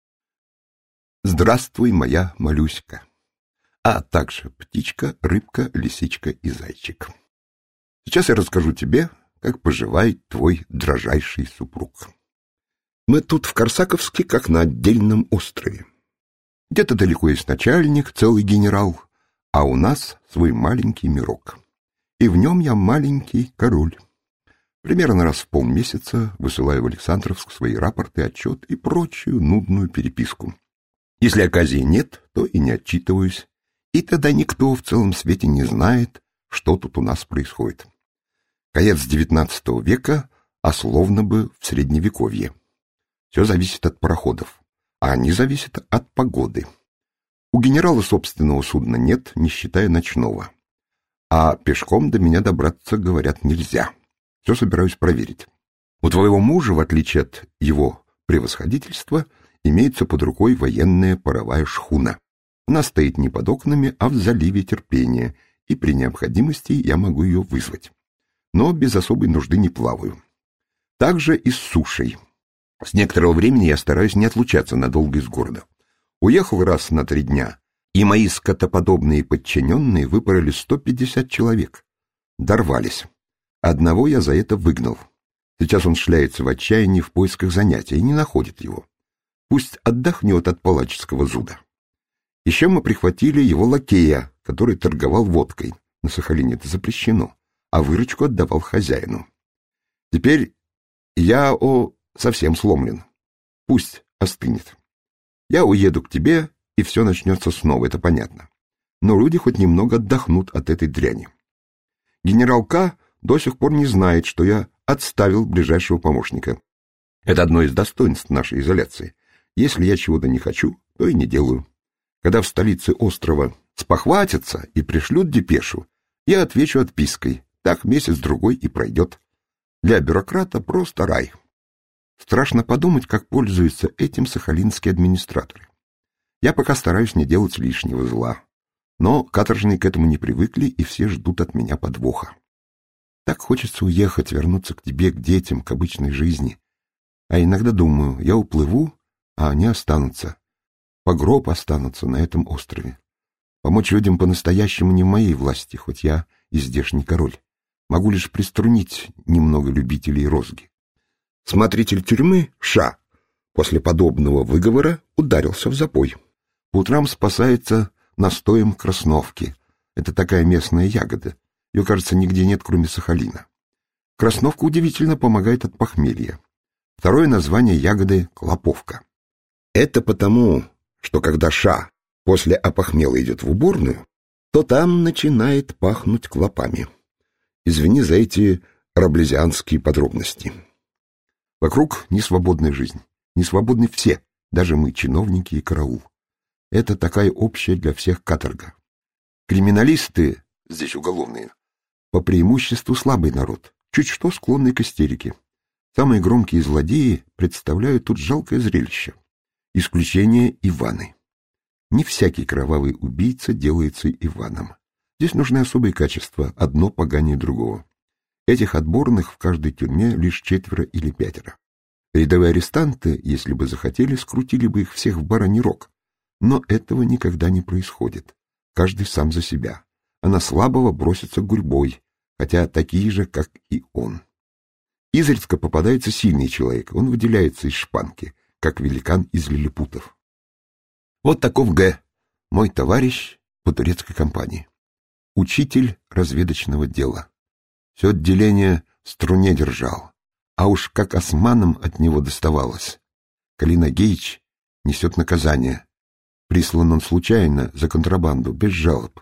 «Здравствуй, моя Малюська, а также птичка, рыбка, лисичка и зайчик. Сейчас я расскажу тебе, как поживает твой дрожайший супруг. Мы тут в Корсаковске, как на отдельном острове. Где-то далеко есть начальник, целый генерал, а у нас свой маленький мирок. И в нем я маленький король. Примерно раз в полмесяца высылаю в Александровск свои рапорты, отчет и прочую нудную переписку. Если оказии нет, то и не отчитываюсь, и тогда никто в целом свете не знает, что тут у нас происходит. Конец XIX века, а словно бы в Средневековье. Все зависит от пароходов, а они зависят от погоды. У генерала собственного судна нет, не считая ночного. А пешком до меня добраться, говорят, нельзя. Все собираюсь проверить. У твоего мужа, в отличие от его превосходительства, имеется под рукой военная паровая шхуна. Она стоит не под окнами, а в заливе Терпения, и при необходимости я могу ее вызвать. Но без особой нужды не плаваю. Также и с сушей. С некоторого времени я стараюсь не отлучаться надолго из города. Уехал раз на 3 дня, и мои скотоподобные подчиненные выпороли 150 человек. Дорвались. Одного я за это выгнал. Сейчас он шляется в отчаянии в поисках занятия и не находит его. Пусть отдохнет от палаческого зуда. Еще мы прихватили его лакея, который торговал водкой. На Сахалине это запрещено, а выручку отдавал хозяину. Теперь я совсем сломлен. Пусть остынет. Я уеду к тебе, и все начнется снова, это понятно. Но люди хоть немного отдохнут от этой дряни. Генерал К. до сих пор не знает, что я отставил ближайшего помощника. Это одно из достоинств нашей изоляции. Если я чего-то не хочу, то и не делаю. Когда в столице острова спохватятся и пришлют депешу, я отвечу отпиской. Так месяц-другой и пройдет. Для бюрократа просто рай. Страшно подумать, как пользуются этим сахалинские администраторы. Я пока стараюсь не делать лишнего зла. Но каторжные к этому не привыкли, и все ждут от меня подвоха. Так хочется уехать, вернуться к тебе, к детям, к обычной жизни. А иногда думаю, я уплыву, а они останутся. По гроб останутся на этом острове. Помочь людям по-настоящему не в моей власти, хоть я и здешний король. Могу лишь приструнить немного любителей розги. Смотритель тюрьмы, Ша, после подобного выговора ударился в запой. По утрам спасается настоем красновки. Это такая местная ягода. Ее, кажется, нигде нет, кроме Сахалина. Красновка удивительно помогает от похмелья. Второе название ягоды — клоповка. Это потому, что когда Ша после опохмела идет в уборную, то там начинает пахнуть клопами. Извини за эти раблезианские подробности. Вокруг несвободная жизнь. Несвободны все, даже мы, чиновники и караул. Это такая общая для всех каторга. Криминалисты, здесь уголовные, по преимуществу слабый народ, чуть что склонный к истерике. Самые громкие злодеи представляют тут жалкое зрелище. Исключение — Иваны. Не всякий кровавый убийца делается Иваном. Здесь нужны особые качества, одно поганее другого. Этих отборных в каждой тюрьме лишь 4 или 5. Рядовые арестанты, если бы захотели, скрутили бы их всех в бараний рог. Но этого никогда не происходит. Каждый сам за себя. А на слабого бросится гурьбой, хотя такие же, как и он. Изредка попадается сильный человек, он выделяется из шпанки, как великан из лилипутов. Вот таков Г., мой товарищ по турецкой компании. Учитель разведочного дела. Все отделение в струне держал, а уж как османам от него доставалось. Калина Геич несет наказание. Прислан он случайно за контрабанду, без жалоб.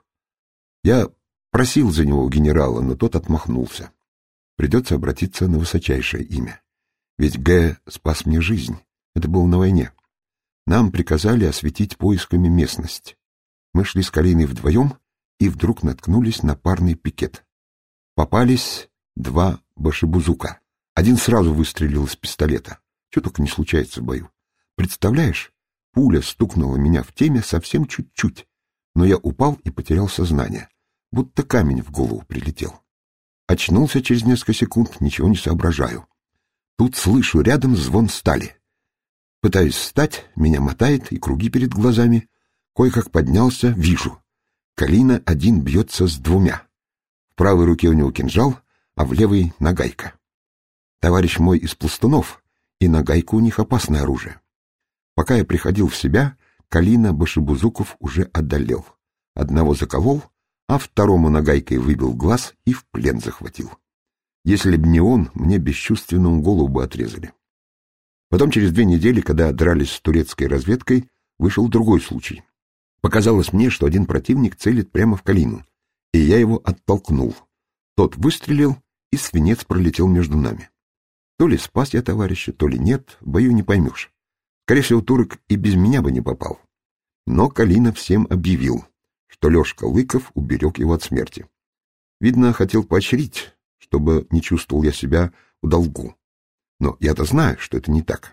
Я просил за него у генерала, но тот отмахнулся. Придется обратиться на высочайшее имя. Ведь Г. спас мне жизнь. Это было на войне. Нам приказали осветить поисками местность. Мы шли с Калиной вдвоем и вдруг наткнулись на парный пикет. Попались два башибузука. Один сразу выстрелил из пистолета. Что только не случается в бою. Представляешь, пуля стукнула меня в теме совсем чуть-чуть, но я упал и потерял сознание, будто камень в голову прилетел. Очнулся через несколько секунд, ничего не соображаю. Тут слышу рядом звон стали. Пытаюсь встать, меня мотает, и круги перед глазами. Кое-как поднялся, вижу. Калина один бьется с двумя. В правой руке у него кинжал, а в левой — нагайка. Товарищ мой из пластунов, и нагайка у них опасное оружие. Пока я приходил в себя, Калина башибузуков уже одолел. Одного заколол, а второму нагайкой выбил глаз и в плен захватил. Если б не он, мне бесчувственную голову бы отрезали. Потом, через 2 недели, когда дрались с турецкой разведкой, вышел другой случай. Показалось мне, что один противник целит прямо в Калину, и я его оттолкнул. Тот выстрелил, и свинец пролетел между нами. То ли спас я товарища, то ли нет, в бою не поймешь. Скорее всего, турок и без меня бы не попал. Но Калина всем объявил, что Лешка Лыков уберег его от смерти. Видно, хотел поощрить, чтобы не чувствовал я себя в долгу. Но я-то знаю, что это не так.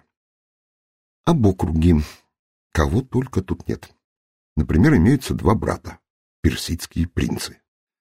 Об округе кого только тут нет. Например, имеются 2 брата, персидские принцы.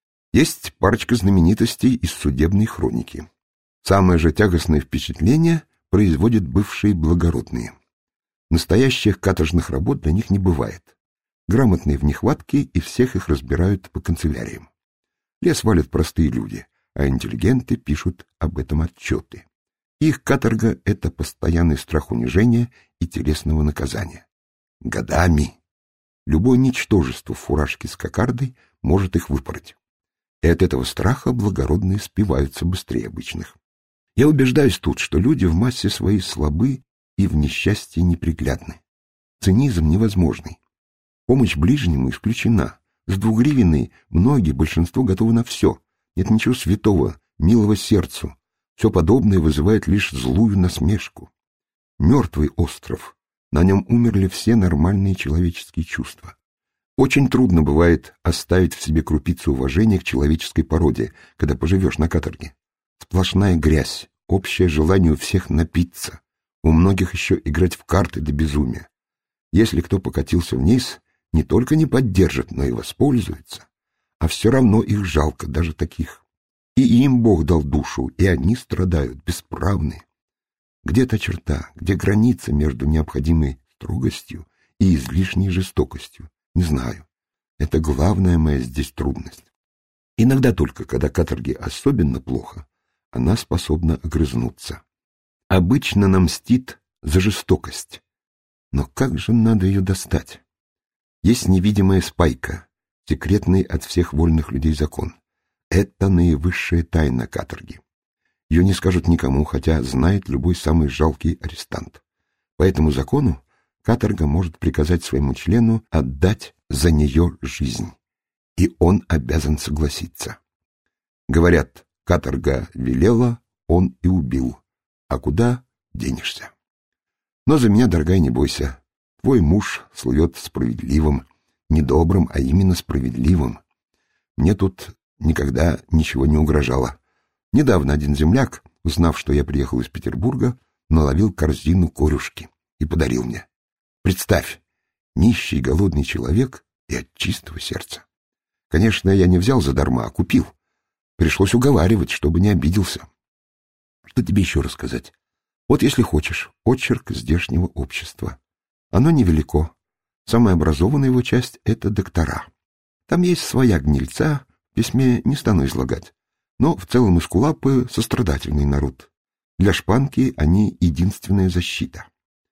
Есть парочка знаменитостей из судебной хроники. Самое же тягостное впечатление производят бывшие благородные. Настоящих каторжных работ для них не бывает. Грамотные в нехватке, и всех их разбирают по канцеляриям. Лес валят простые люди, а интеллигенты пишут об этом отчеты. Их каторга — это постоянный страх унижения и телесного наказания. Годами. Любое ничтожество в фуражке с кокардой может их выпороть. И от этого страха благородные спиваются быстрее обычных. Я убеждаюсь тут, что люди в массе своей слабы и в несчастье неприглядны. Цинизм невозможный. Помощь ближнему исключена. С 2 гривенной многие, большинство готовы на все. Нет ничего святого, милого сердцу. Все подобное вызывает лишь злую насмешку. Мертвый остров. На нем умерли все нормальные человеческие чувства. Очень трудно бывает оставить в себе крупицу уважения к человеческой породе, когда поживешь на каторге. Сплошная грязь, общее желание у всех напиться. У многих еще играть в карты до безумия. Если кто покатился вниз, не только не поддержит, но и воспользуется. А все равно их жалко, даже таких. И им Бог дал душу, и они страдают, бесправные. Где та черта, где граница между необходимой строгостью и излишней жестокостью? Не знаю. Это главная моя здесь трудность. Иногда только, когда каторге особенно плохо, она способна огрызнуться. Обычно нам мстит за жестокость. Но как же надо ее достать? Есть невидимая спайка, секретный от всех вольных людей закон. Это наивысшая тайна каторги. Ее не скажут никому, хотя знает любой самый жалкий арестант. По этому закону каторга может приказать своему члену отдать за нее жизнь, и он обязан согласиться. Говорят, каторга велела, он и убил. А куда денешься? Но за меня, дорогая, не бойся. Твой муж слывет справедливым, не добрым, а именно справедливым. Мне тут никогда ничего не угрожало. Недавно один земляк, узнав, что я приехал из Петербурга, наловил корзину корюшки и подарил мне. Представь, нищий голодный человек и от чистого сердца. Конечно, я не взял задарма, а купил. Пришлось уговаривать, чтобы не обиделся. Что тебе еще рассказать? Вот, если хочешь, очерк здешнего общества. Оно невелико. Самая образованная его часть — это доктора. Там есть своя гнильца, в письме не стану излагать. Но в целом эскулапы — сострадательный народ. Для шпанки они единственная защита.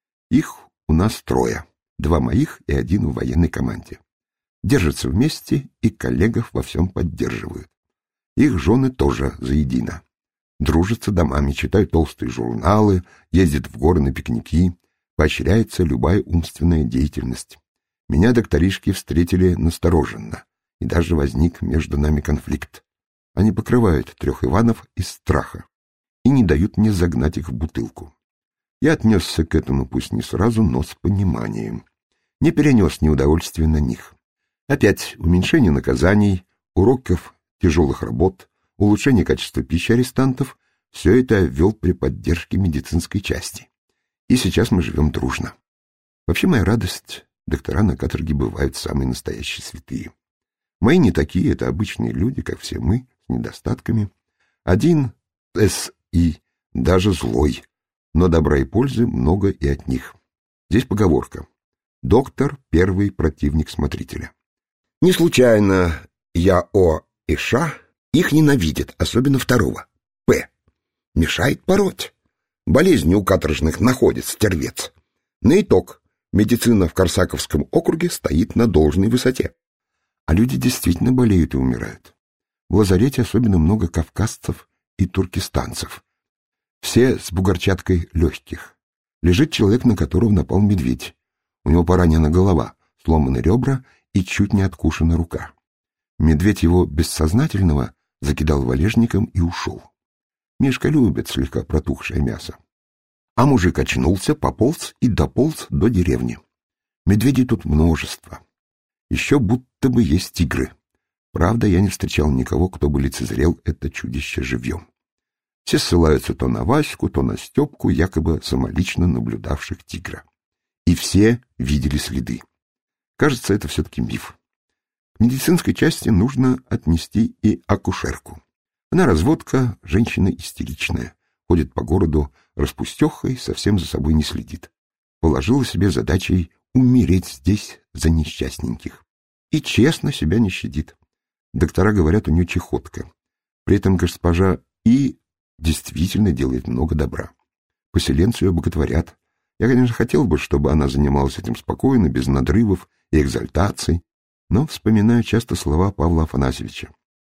Их у нас 3, 2 моих и 1 в военной команде. Держатся вместе и коллегов во всем поддерживают. Их жены тоже заедино. Дружатся домами, читают толстые журналы, ездят в горы на пикники, поощряется любая умственная деятельность. Меня докторишки встретили настороженно, и даже возник между нами конфликт. Они покрывают 3 Иванов из страха и не дают мне загнать их в бутылку. Я отнесся к этому пусть не сразу, но с пониманием. Не перенес неудовольствия на них. Опять уменьшение наказаний, уроков тяжелых работ, улучшение качества пищи арестантов — все это ввел при поддержке медицинской части. И сейчас мы живем дружно. Вообще моя радость — доктора на каторге бывают самые настоящие святые. Мои не такие, это обычные люди, как все мы, с недостатками. Один С.И. даже злой, но добра и пользы много и от них. Здесь поговорка: доктор — первый противник смотрителя. Не случайно Я.О. и Ш. их ненавидят, особенно второго, П. Мешает пороть. Болезни у каторжных находит стервец. На итог медицина в Корсаковском округе стоит на должной высоте. А люди действительно болеют и умирают. В лазарете особенно много кавказцев и туркестанцев. Все с бугорчаткой легких. Лежит человек, на которого напал медведь. У него поранена голова, сломаны ребра и чуть не откушена рука. Медведь его бессознательного закидал валежником и ушел. Мишка любит слегка протухшее мясо. А мужик очнулся, пополз и дополз до деревни. Медведей тут множество. Еще будто бы есть тигры. Правда, я не встречал никого, кто бы лицезрел это чудище живьем. Все ссылаются то на Ваську, то на Степку, якобы самолично наблюдавших тигра. И все видели следы. Кажется, это все-таки миф. К медицинской части нужно отнести и акушерку. Она разводка, женщина истеричная, ходит по городу распустехой, совсем за собой не следит. Положила себе задачей умереть здесь за несчастненьких. И честно себя не щадит. Доктора говорят, у нее чехотка. При этом госпожа И действительно делает много добра. Поселенцы ее боготворят. Я, конечно, хотел бы, чтобы она занималась этим спокойно, без надрывов и экзальтаций, но вспоминаю часто слова Павла Афанасьевича.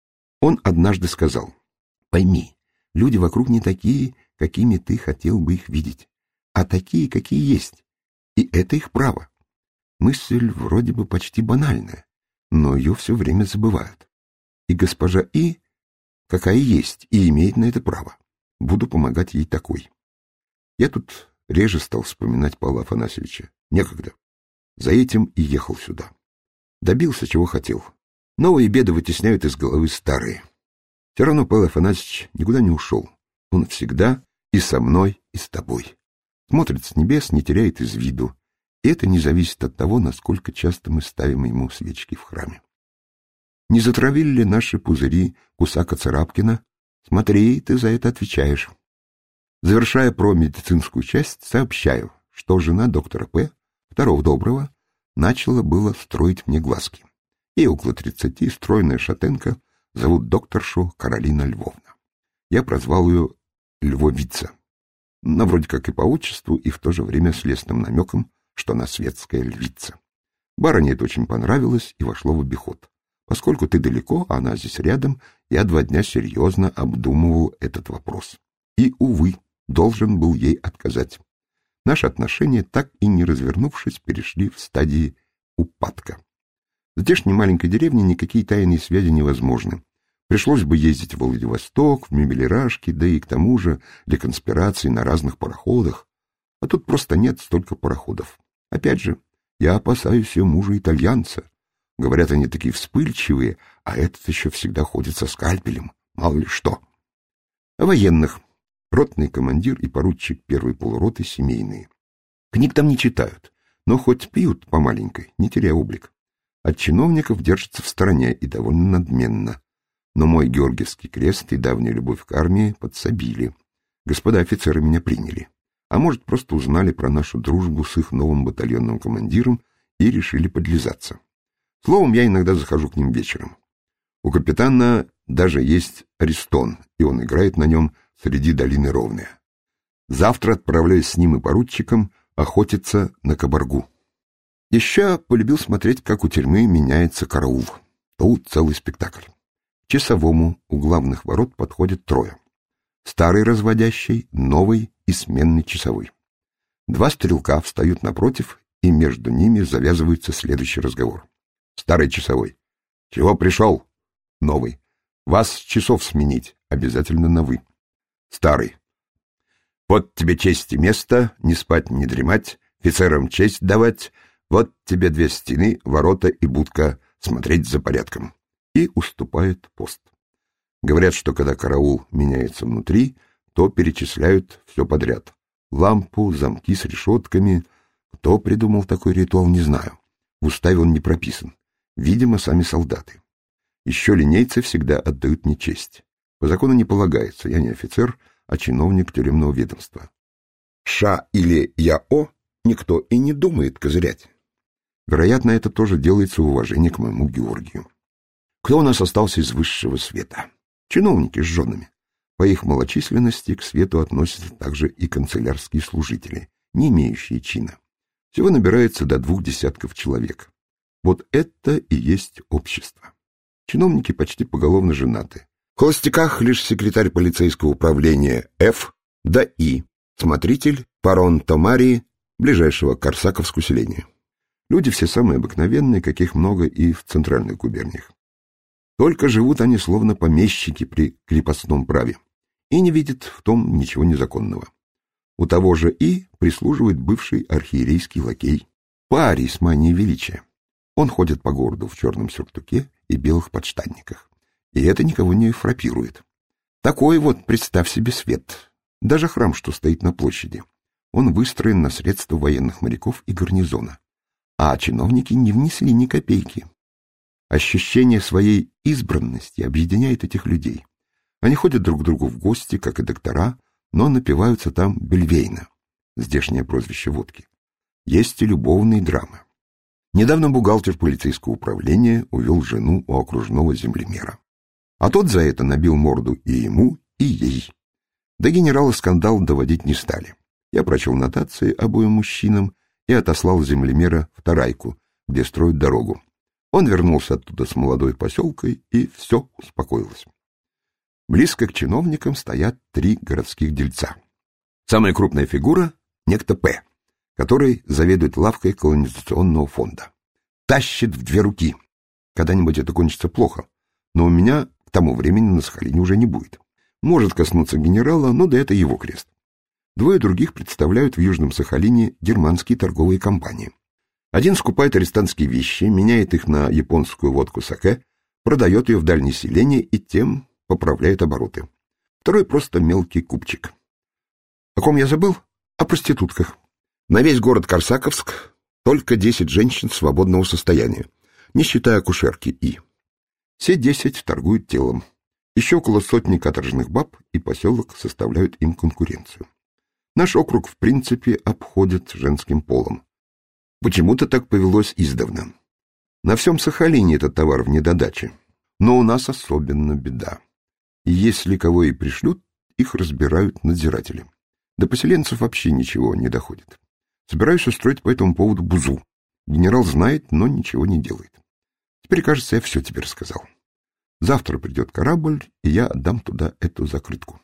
Он однажды сказал: «Пойми, люди вокруг не такие, какими ты хотел бы их видеть, а такие, какие есть, и это их право». Мысль вроде бы почти банальная, но ее все время забывают. И госпожа И, какая есть, и имеет на это право. Буду помогать ей такой. Я тут реже стал вспоминать Павла Афанасьевича. Некогда. За этим и ехал сюда. Добился, чего хотел. Новые беды вытесняют из головы старые. Все равно Павел Афанасьевич никуда не ушел. Он всегда и со мной, и с тобой. Смотрит с небес, не теряет из виду. И это не зависит от того, насколько часто мы ставим ему свечки в храме. Не затравили ли наши пузыри Кусака Царапкина? Смотри, ты за это отвечаешь. Завершая про медицинскую часть, сообщаю, что жена доктора П., второго доброго, начала было строить мне глазки. Ей около 30, стройная шатенка, зовут докторшу Каролина Львовна. Я прозвал ее Львовица. Но вроде как и по отчеству, и в то же время с лестным намеком, что она светская львица. Барыне это очень понравилось и вошло в обиход. Поскольку ты далеко, а она здесь рядом, я 2 дня серьезно обдумывал этот вопрос. И, увы, должен был ей отказать. Наши отношения, так и не развернувшись, перешли в стадии упадка. В здешней маленькой деревне никакие тайные связи невозможны. Пришлось бы ездить в Владивосток, в мебелирашки, да и к тому же для конспираций на разных пароходах. А тут просто нет столько пароходов. Опять же, я опасаюсь ее мужа-итальянца. Говорят, они такие вспыльчивые, а этот еще всегда ходит со скальпелем. Мало ли что. О военных. Ротный командир и поручик первой полуроты семейные. Книг там не читают, но хоть пьют по маленькой, не теряя облик. От чиновников держатся в стороне и довольно надменно. Но мой Георгиевский крест и давняя любовь к армии подсобили. Господа офицеры меня приняли. А может, просто узнали про нашу дружбу с их новым батальонным командиром и решили подлизаться. Словом, я иногда захожу к ним вечером. У капитана даже есть аристон, и он играет на нем среди долины ровная. Завтра отправляюсь с ним и поручиком охотиться на кабаргу. Еще полюбил смотреть, как у тюрьмы меняется караул. Тут целый спектакль. К часовому у главных ворот подходят 3. Старый разводящий, новый и сменный часовой. 2 стрелка встают напротив, и между ними завязывается следующий разговор. Старый часовой: «Чего пришел?» Новый: «Вас с часов сменить, обязательно на «вы». Старый: «Вот тебе честь и место, не спать, не дремать, офицерам честь давать, вот тебе 2 стены, ворота и будка, смотреть за порядком, и уступает пост. Говорят, что когда караул меняется внутри, то перечисляют все подряд. Лампу, замки с решетками. Кто придумал такой ритуал, не знаю. В уставе он не прописан. Видимо, сами солдаты. Еще линейцы всегда отдают мне честь. По закону не полагается, я не офицер, а чиновник тюремного ведомства. Ша или Яо никто и не думает козырять. Вероятно, это тоже делается в уважении к моему Георгию. Кто у нас остался из высшего света? Чиновники с женами. По их малочисленности к свету относятся также и канцелярские служители, не имеющие чина. Всего набирается до 20 человек. Вот это и есть общество. Чиновники почти поголовно женаты. В холостяках лишь секретарь полицейского управления Ф, да И, смотритель Парон Томарии, ближайшего к Корсаковску селения. Люди все самые обыкновенные, каких много и в центральных губерниях. Только живут они словно помещики при крепостном праве и не видят в том ничего незаконного. У того же И прислуживает бывший архиерейский лакей Парий с манией величия. Он ходит по городу в черном сюртуке и белых подштанниках, и это никого не фрапирует. Такой вот, представь себе, свет. Даже храм, что стоит на площади, он выстроен на средства военных моряков и гарнизона, а чиновники не внесли ни копейки. Ощущение своей избранности объединяет этих людей. Они ходят друг к другу в гости, как и доктора, но напиваются там бельвейна, здешнее прозвище водки. Есть и любовные драмы. Недавно бухгалтер полицейского управления увел жену у окружного землемера. А тот за это набил морду и ему, и ей. До генерала скандал доводить не стали. Я прочел нотации обоим мужчинам и отослал землемера в Тарайку, где строят дорогу. Он вернулся оттуда с молодой поселкой, и все успокоилось. Близко к чиновникам стоят 3 городских дельца. Самая крупная фигура — некто П, который заведует лавкой колонизационного фонда. Тащит в 2 руки. Когда-нибудь это кончится плохо, но у меня к тому времени на Сахалине уже не будет. Может коснуться генерала, но да это его крест. 2 других представляют в Южном Сахалине германские торговые компании. Один скупает арестантские вещи, меняет их на японскую водку саке, продает ее в дальние селения и тем поправляет обороты. Второй просто мелкий купчик. О ком я забыл? О проститутках. На весь город Корсаковск только 10 женщин свободного состояния, не считая акушерки И. Все 10 торгуют телом. Еще около 100 каторжных баб и поселок составляют им конкуренцию. Наш округ в принципе обходит женским полом. Почему-то так повелось издавна. На всем Сахалине этот товар в недодаче. Но у нас особенно беда. И если кого и пришлют, их разбирают надзиратели. До поселенцев вообще ничего не доходит. Собираюсь устроить по этому поводу бузу. Генерал знает, но ничего не делает. Теперь, кажется, я все тебе рассказал. Завтра придет корабль, и я отдам туда эту закрытку.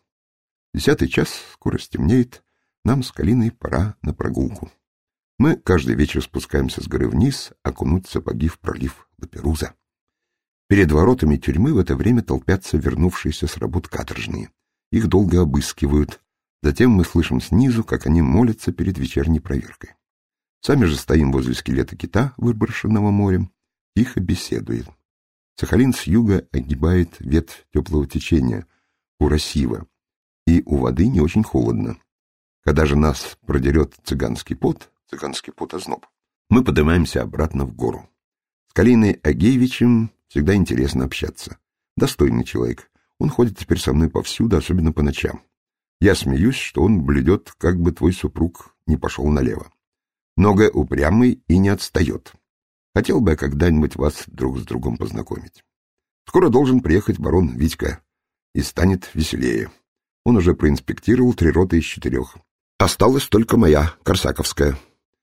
10 час, скоро стемнеет, нам с Калиной пора на прогулку. Мы каждый вечер спускаемся с горы вниз, окунуть сапоги в пролив Лаперуза. Перед воротами тюрьмы в это время толпятся вернувшиеся с работ каторжные. Их долго обыскивают. Затем мы слышим снизу, как они молятся перед вечерней проверкой. Сами же стоим возле скелета кита, выброшенного морем, тихо беседуем. Сахалин с юга огибает ветвь теплого течения, Курасива, и у воды не очень холодно. Когда же нас продерет цыганский пот озноб, мы поднимаемся обратно в гору. С Калиной Агеевичем всегда интересно общаться. Достойный человек. Он ходит теперь со мной повсюду, особенно по ночам. Я смеюсь, что он блюдет, как бы твой супруг не пошел налево. Много упрямый и не отстает. Хотел бы я когда-нибудь вас друг с другом познакомить. Скоро должен приехать барон Витька, и станет веселее. Он уже проинспектировал 3 роты из 4. Осталась только моя, Корсаковская.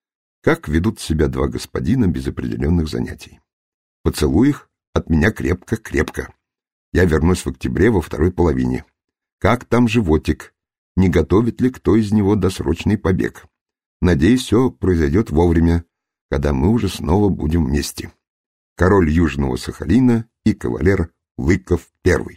Как ведут себя 2 господина без определенных занятий. Поцелуй их от меня крепко-крепко. Я вернусь в октябре во 2-й половине. Как там животик? Не готовит ли кто из него досрочный побег? Надеюсь, все произойдет вовремя, когда мы уже снова будем вместе. Король Южного Сахалина и кавалер Лыков I.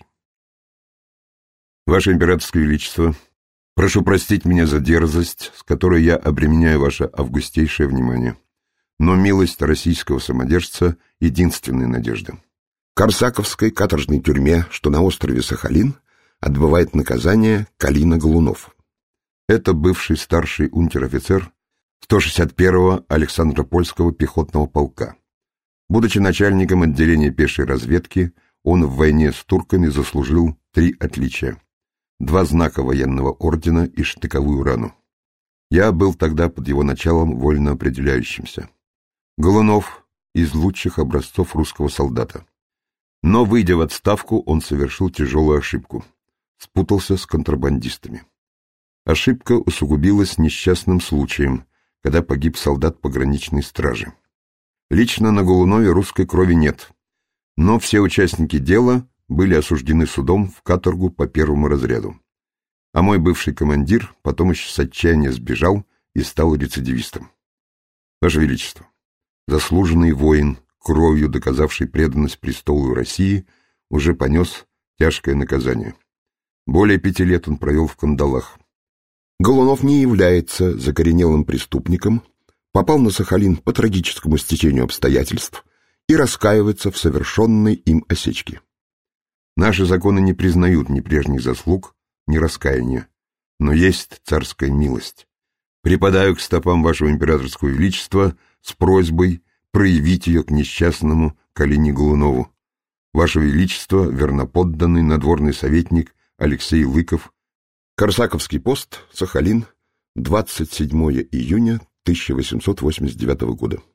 Ваше императорское величество, прошу простить меня за дерзость, с которой я обременяю ваше августейшее внимание. но милость российского самодержца — единственная надежда. В Корсаковской каторжной тюрьме, что на острове Сахалин, отбывает наказание Калина Голунов. Это бывший старший унтер-офицер 161-го Александропольского пехотного полка. Будучи начальником отделения пешей разведки, он в войне с турками заслужил 3 отличия: 2 знака военного ордена и штыковую рану. Я был тогда под его началом вольно определяющимся. Голунов из лучших образцов русского солдата. Но, выйдя в отставку, он совершил тяжелую ошибку. Спутался с контрабандистами. Ошибка усугубилась несчастным случаем, когда погиб солдат пограничной стражи. Лично на Голунове русской крови нет, но все участники дела были осуждены судом в каторгу по 1-му разряду. А мой бывший командир потом еще с отчаяния сбежал и стал рецидивистом. Ваше Величество, заслуженный воин, кровью доказавший преданность престолу России, уже понес тяжкое наказание. Более 5 лет он провел в кандалах. Голунов не является закоренелым преступником, попал на Сахалин по трагическому стечению обстоятельств и раскаивается в совершенной им осечке. Наши законы не признают ни прежних заслуг, ни раскаяния, но есть царская милость. Припадаю к стопам вашего императорского величества с просьбой проявить ее к несчастному Калине Голунову. Ваше Величество, верноподданный надворный советник Алексей Лыков. Корсаковский пост, Сахалин, 27 июня 1889 года.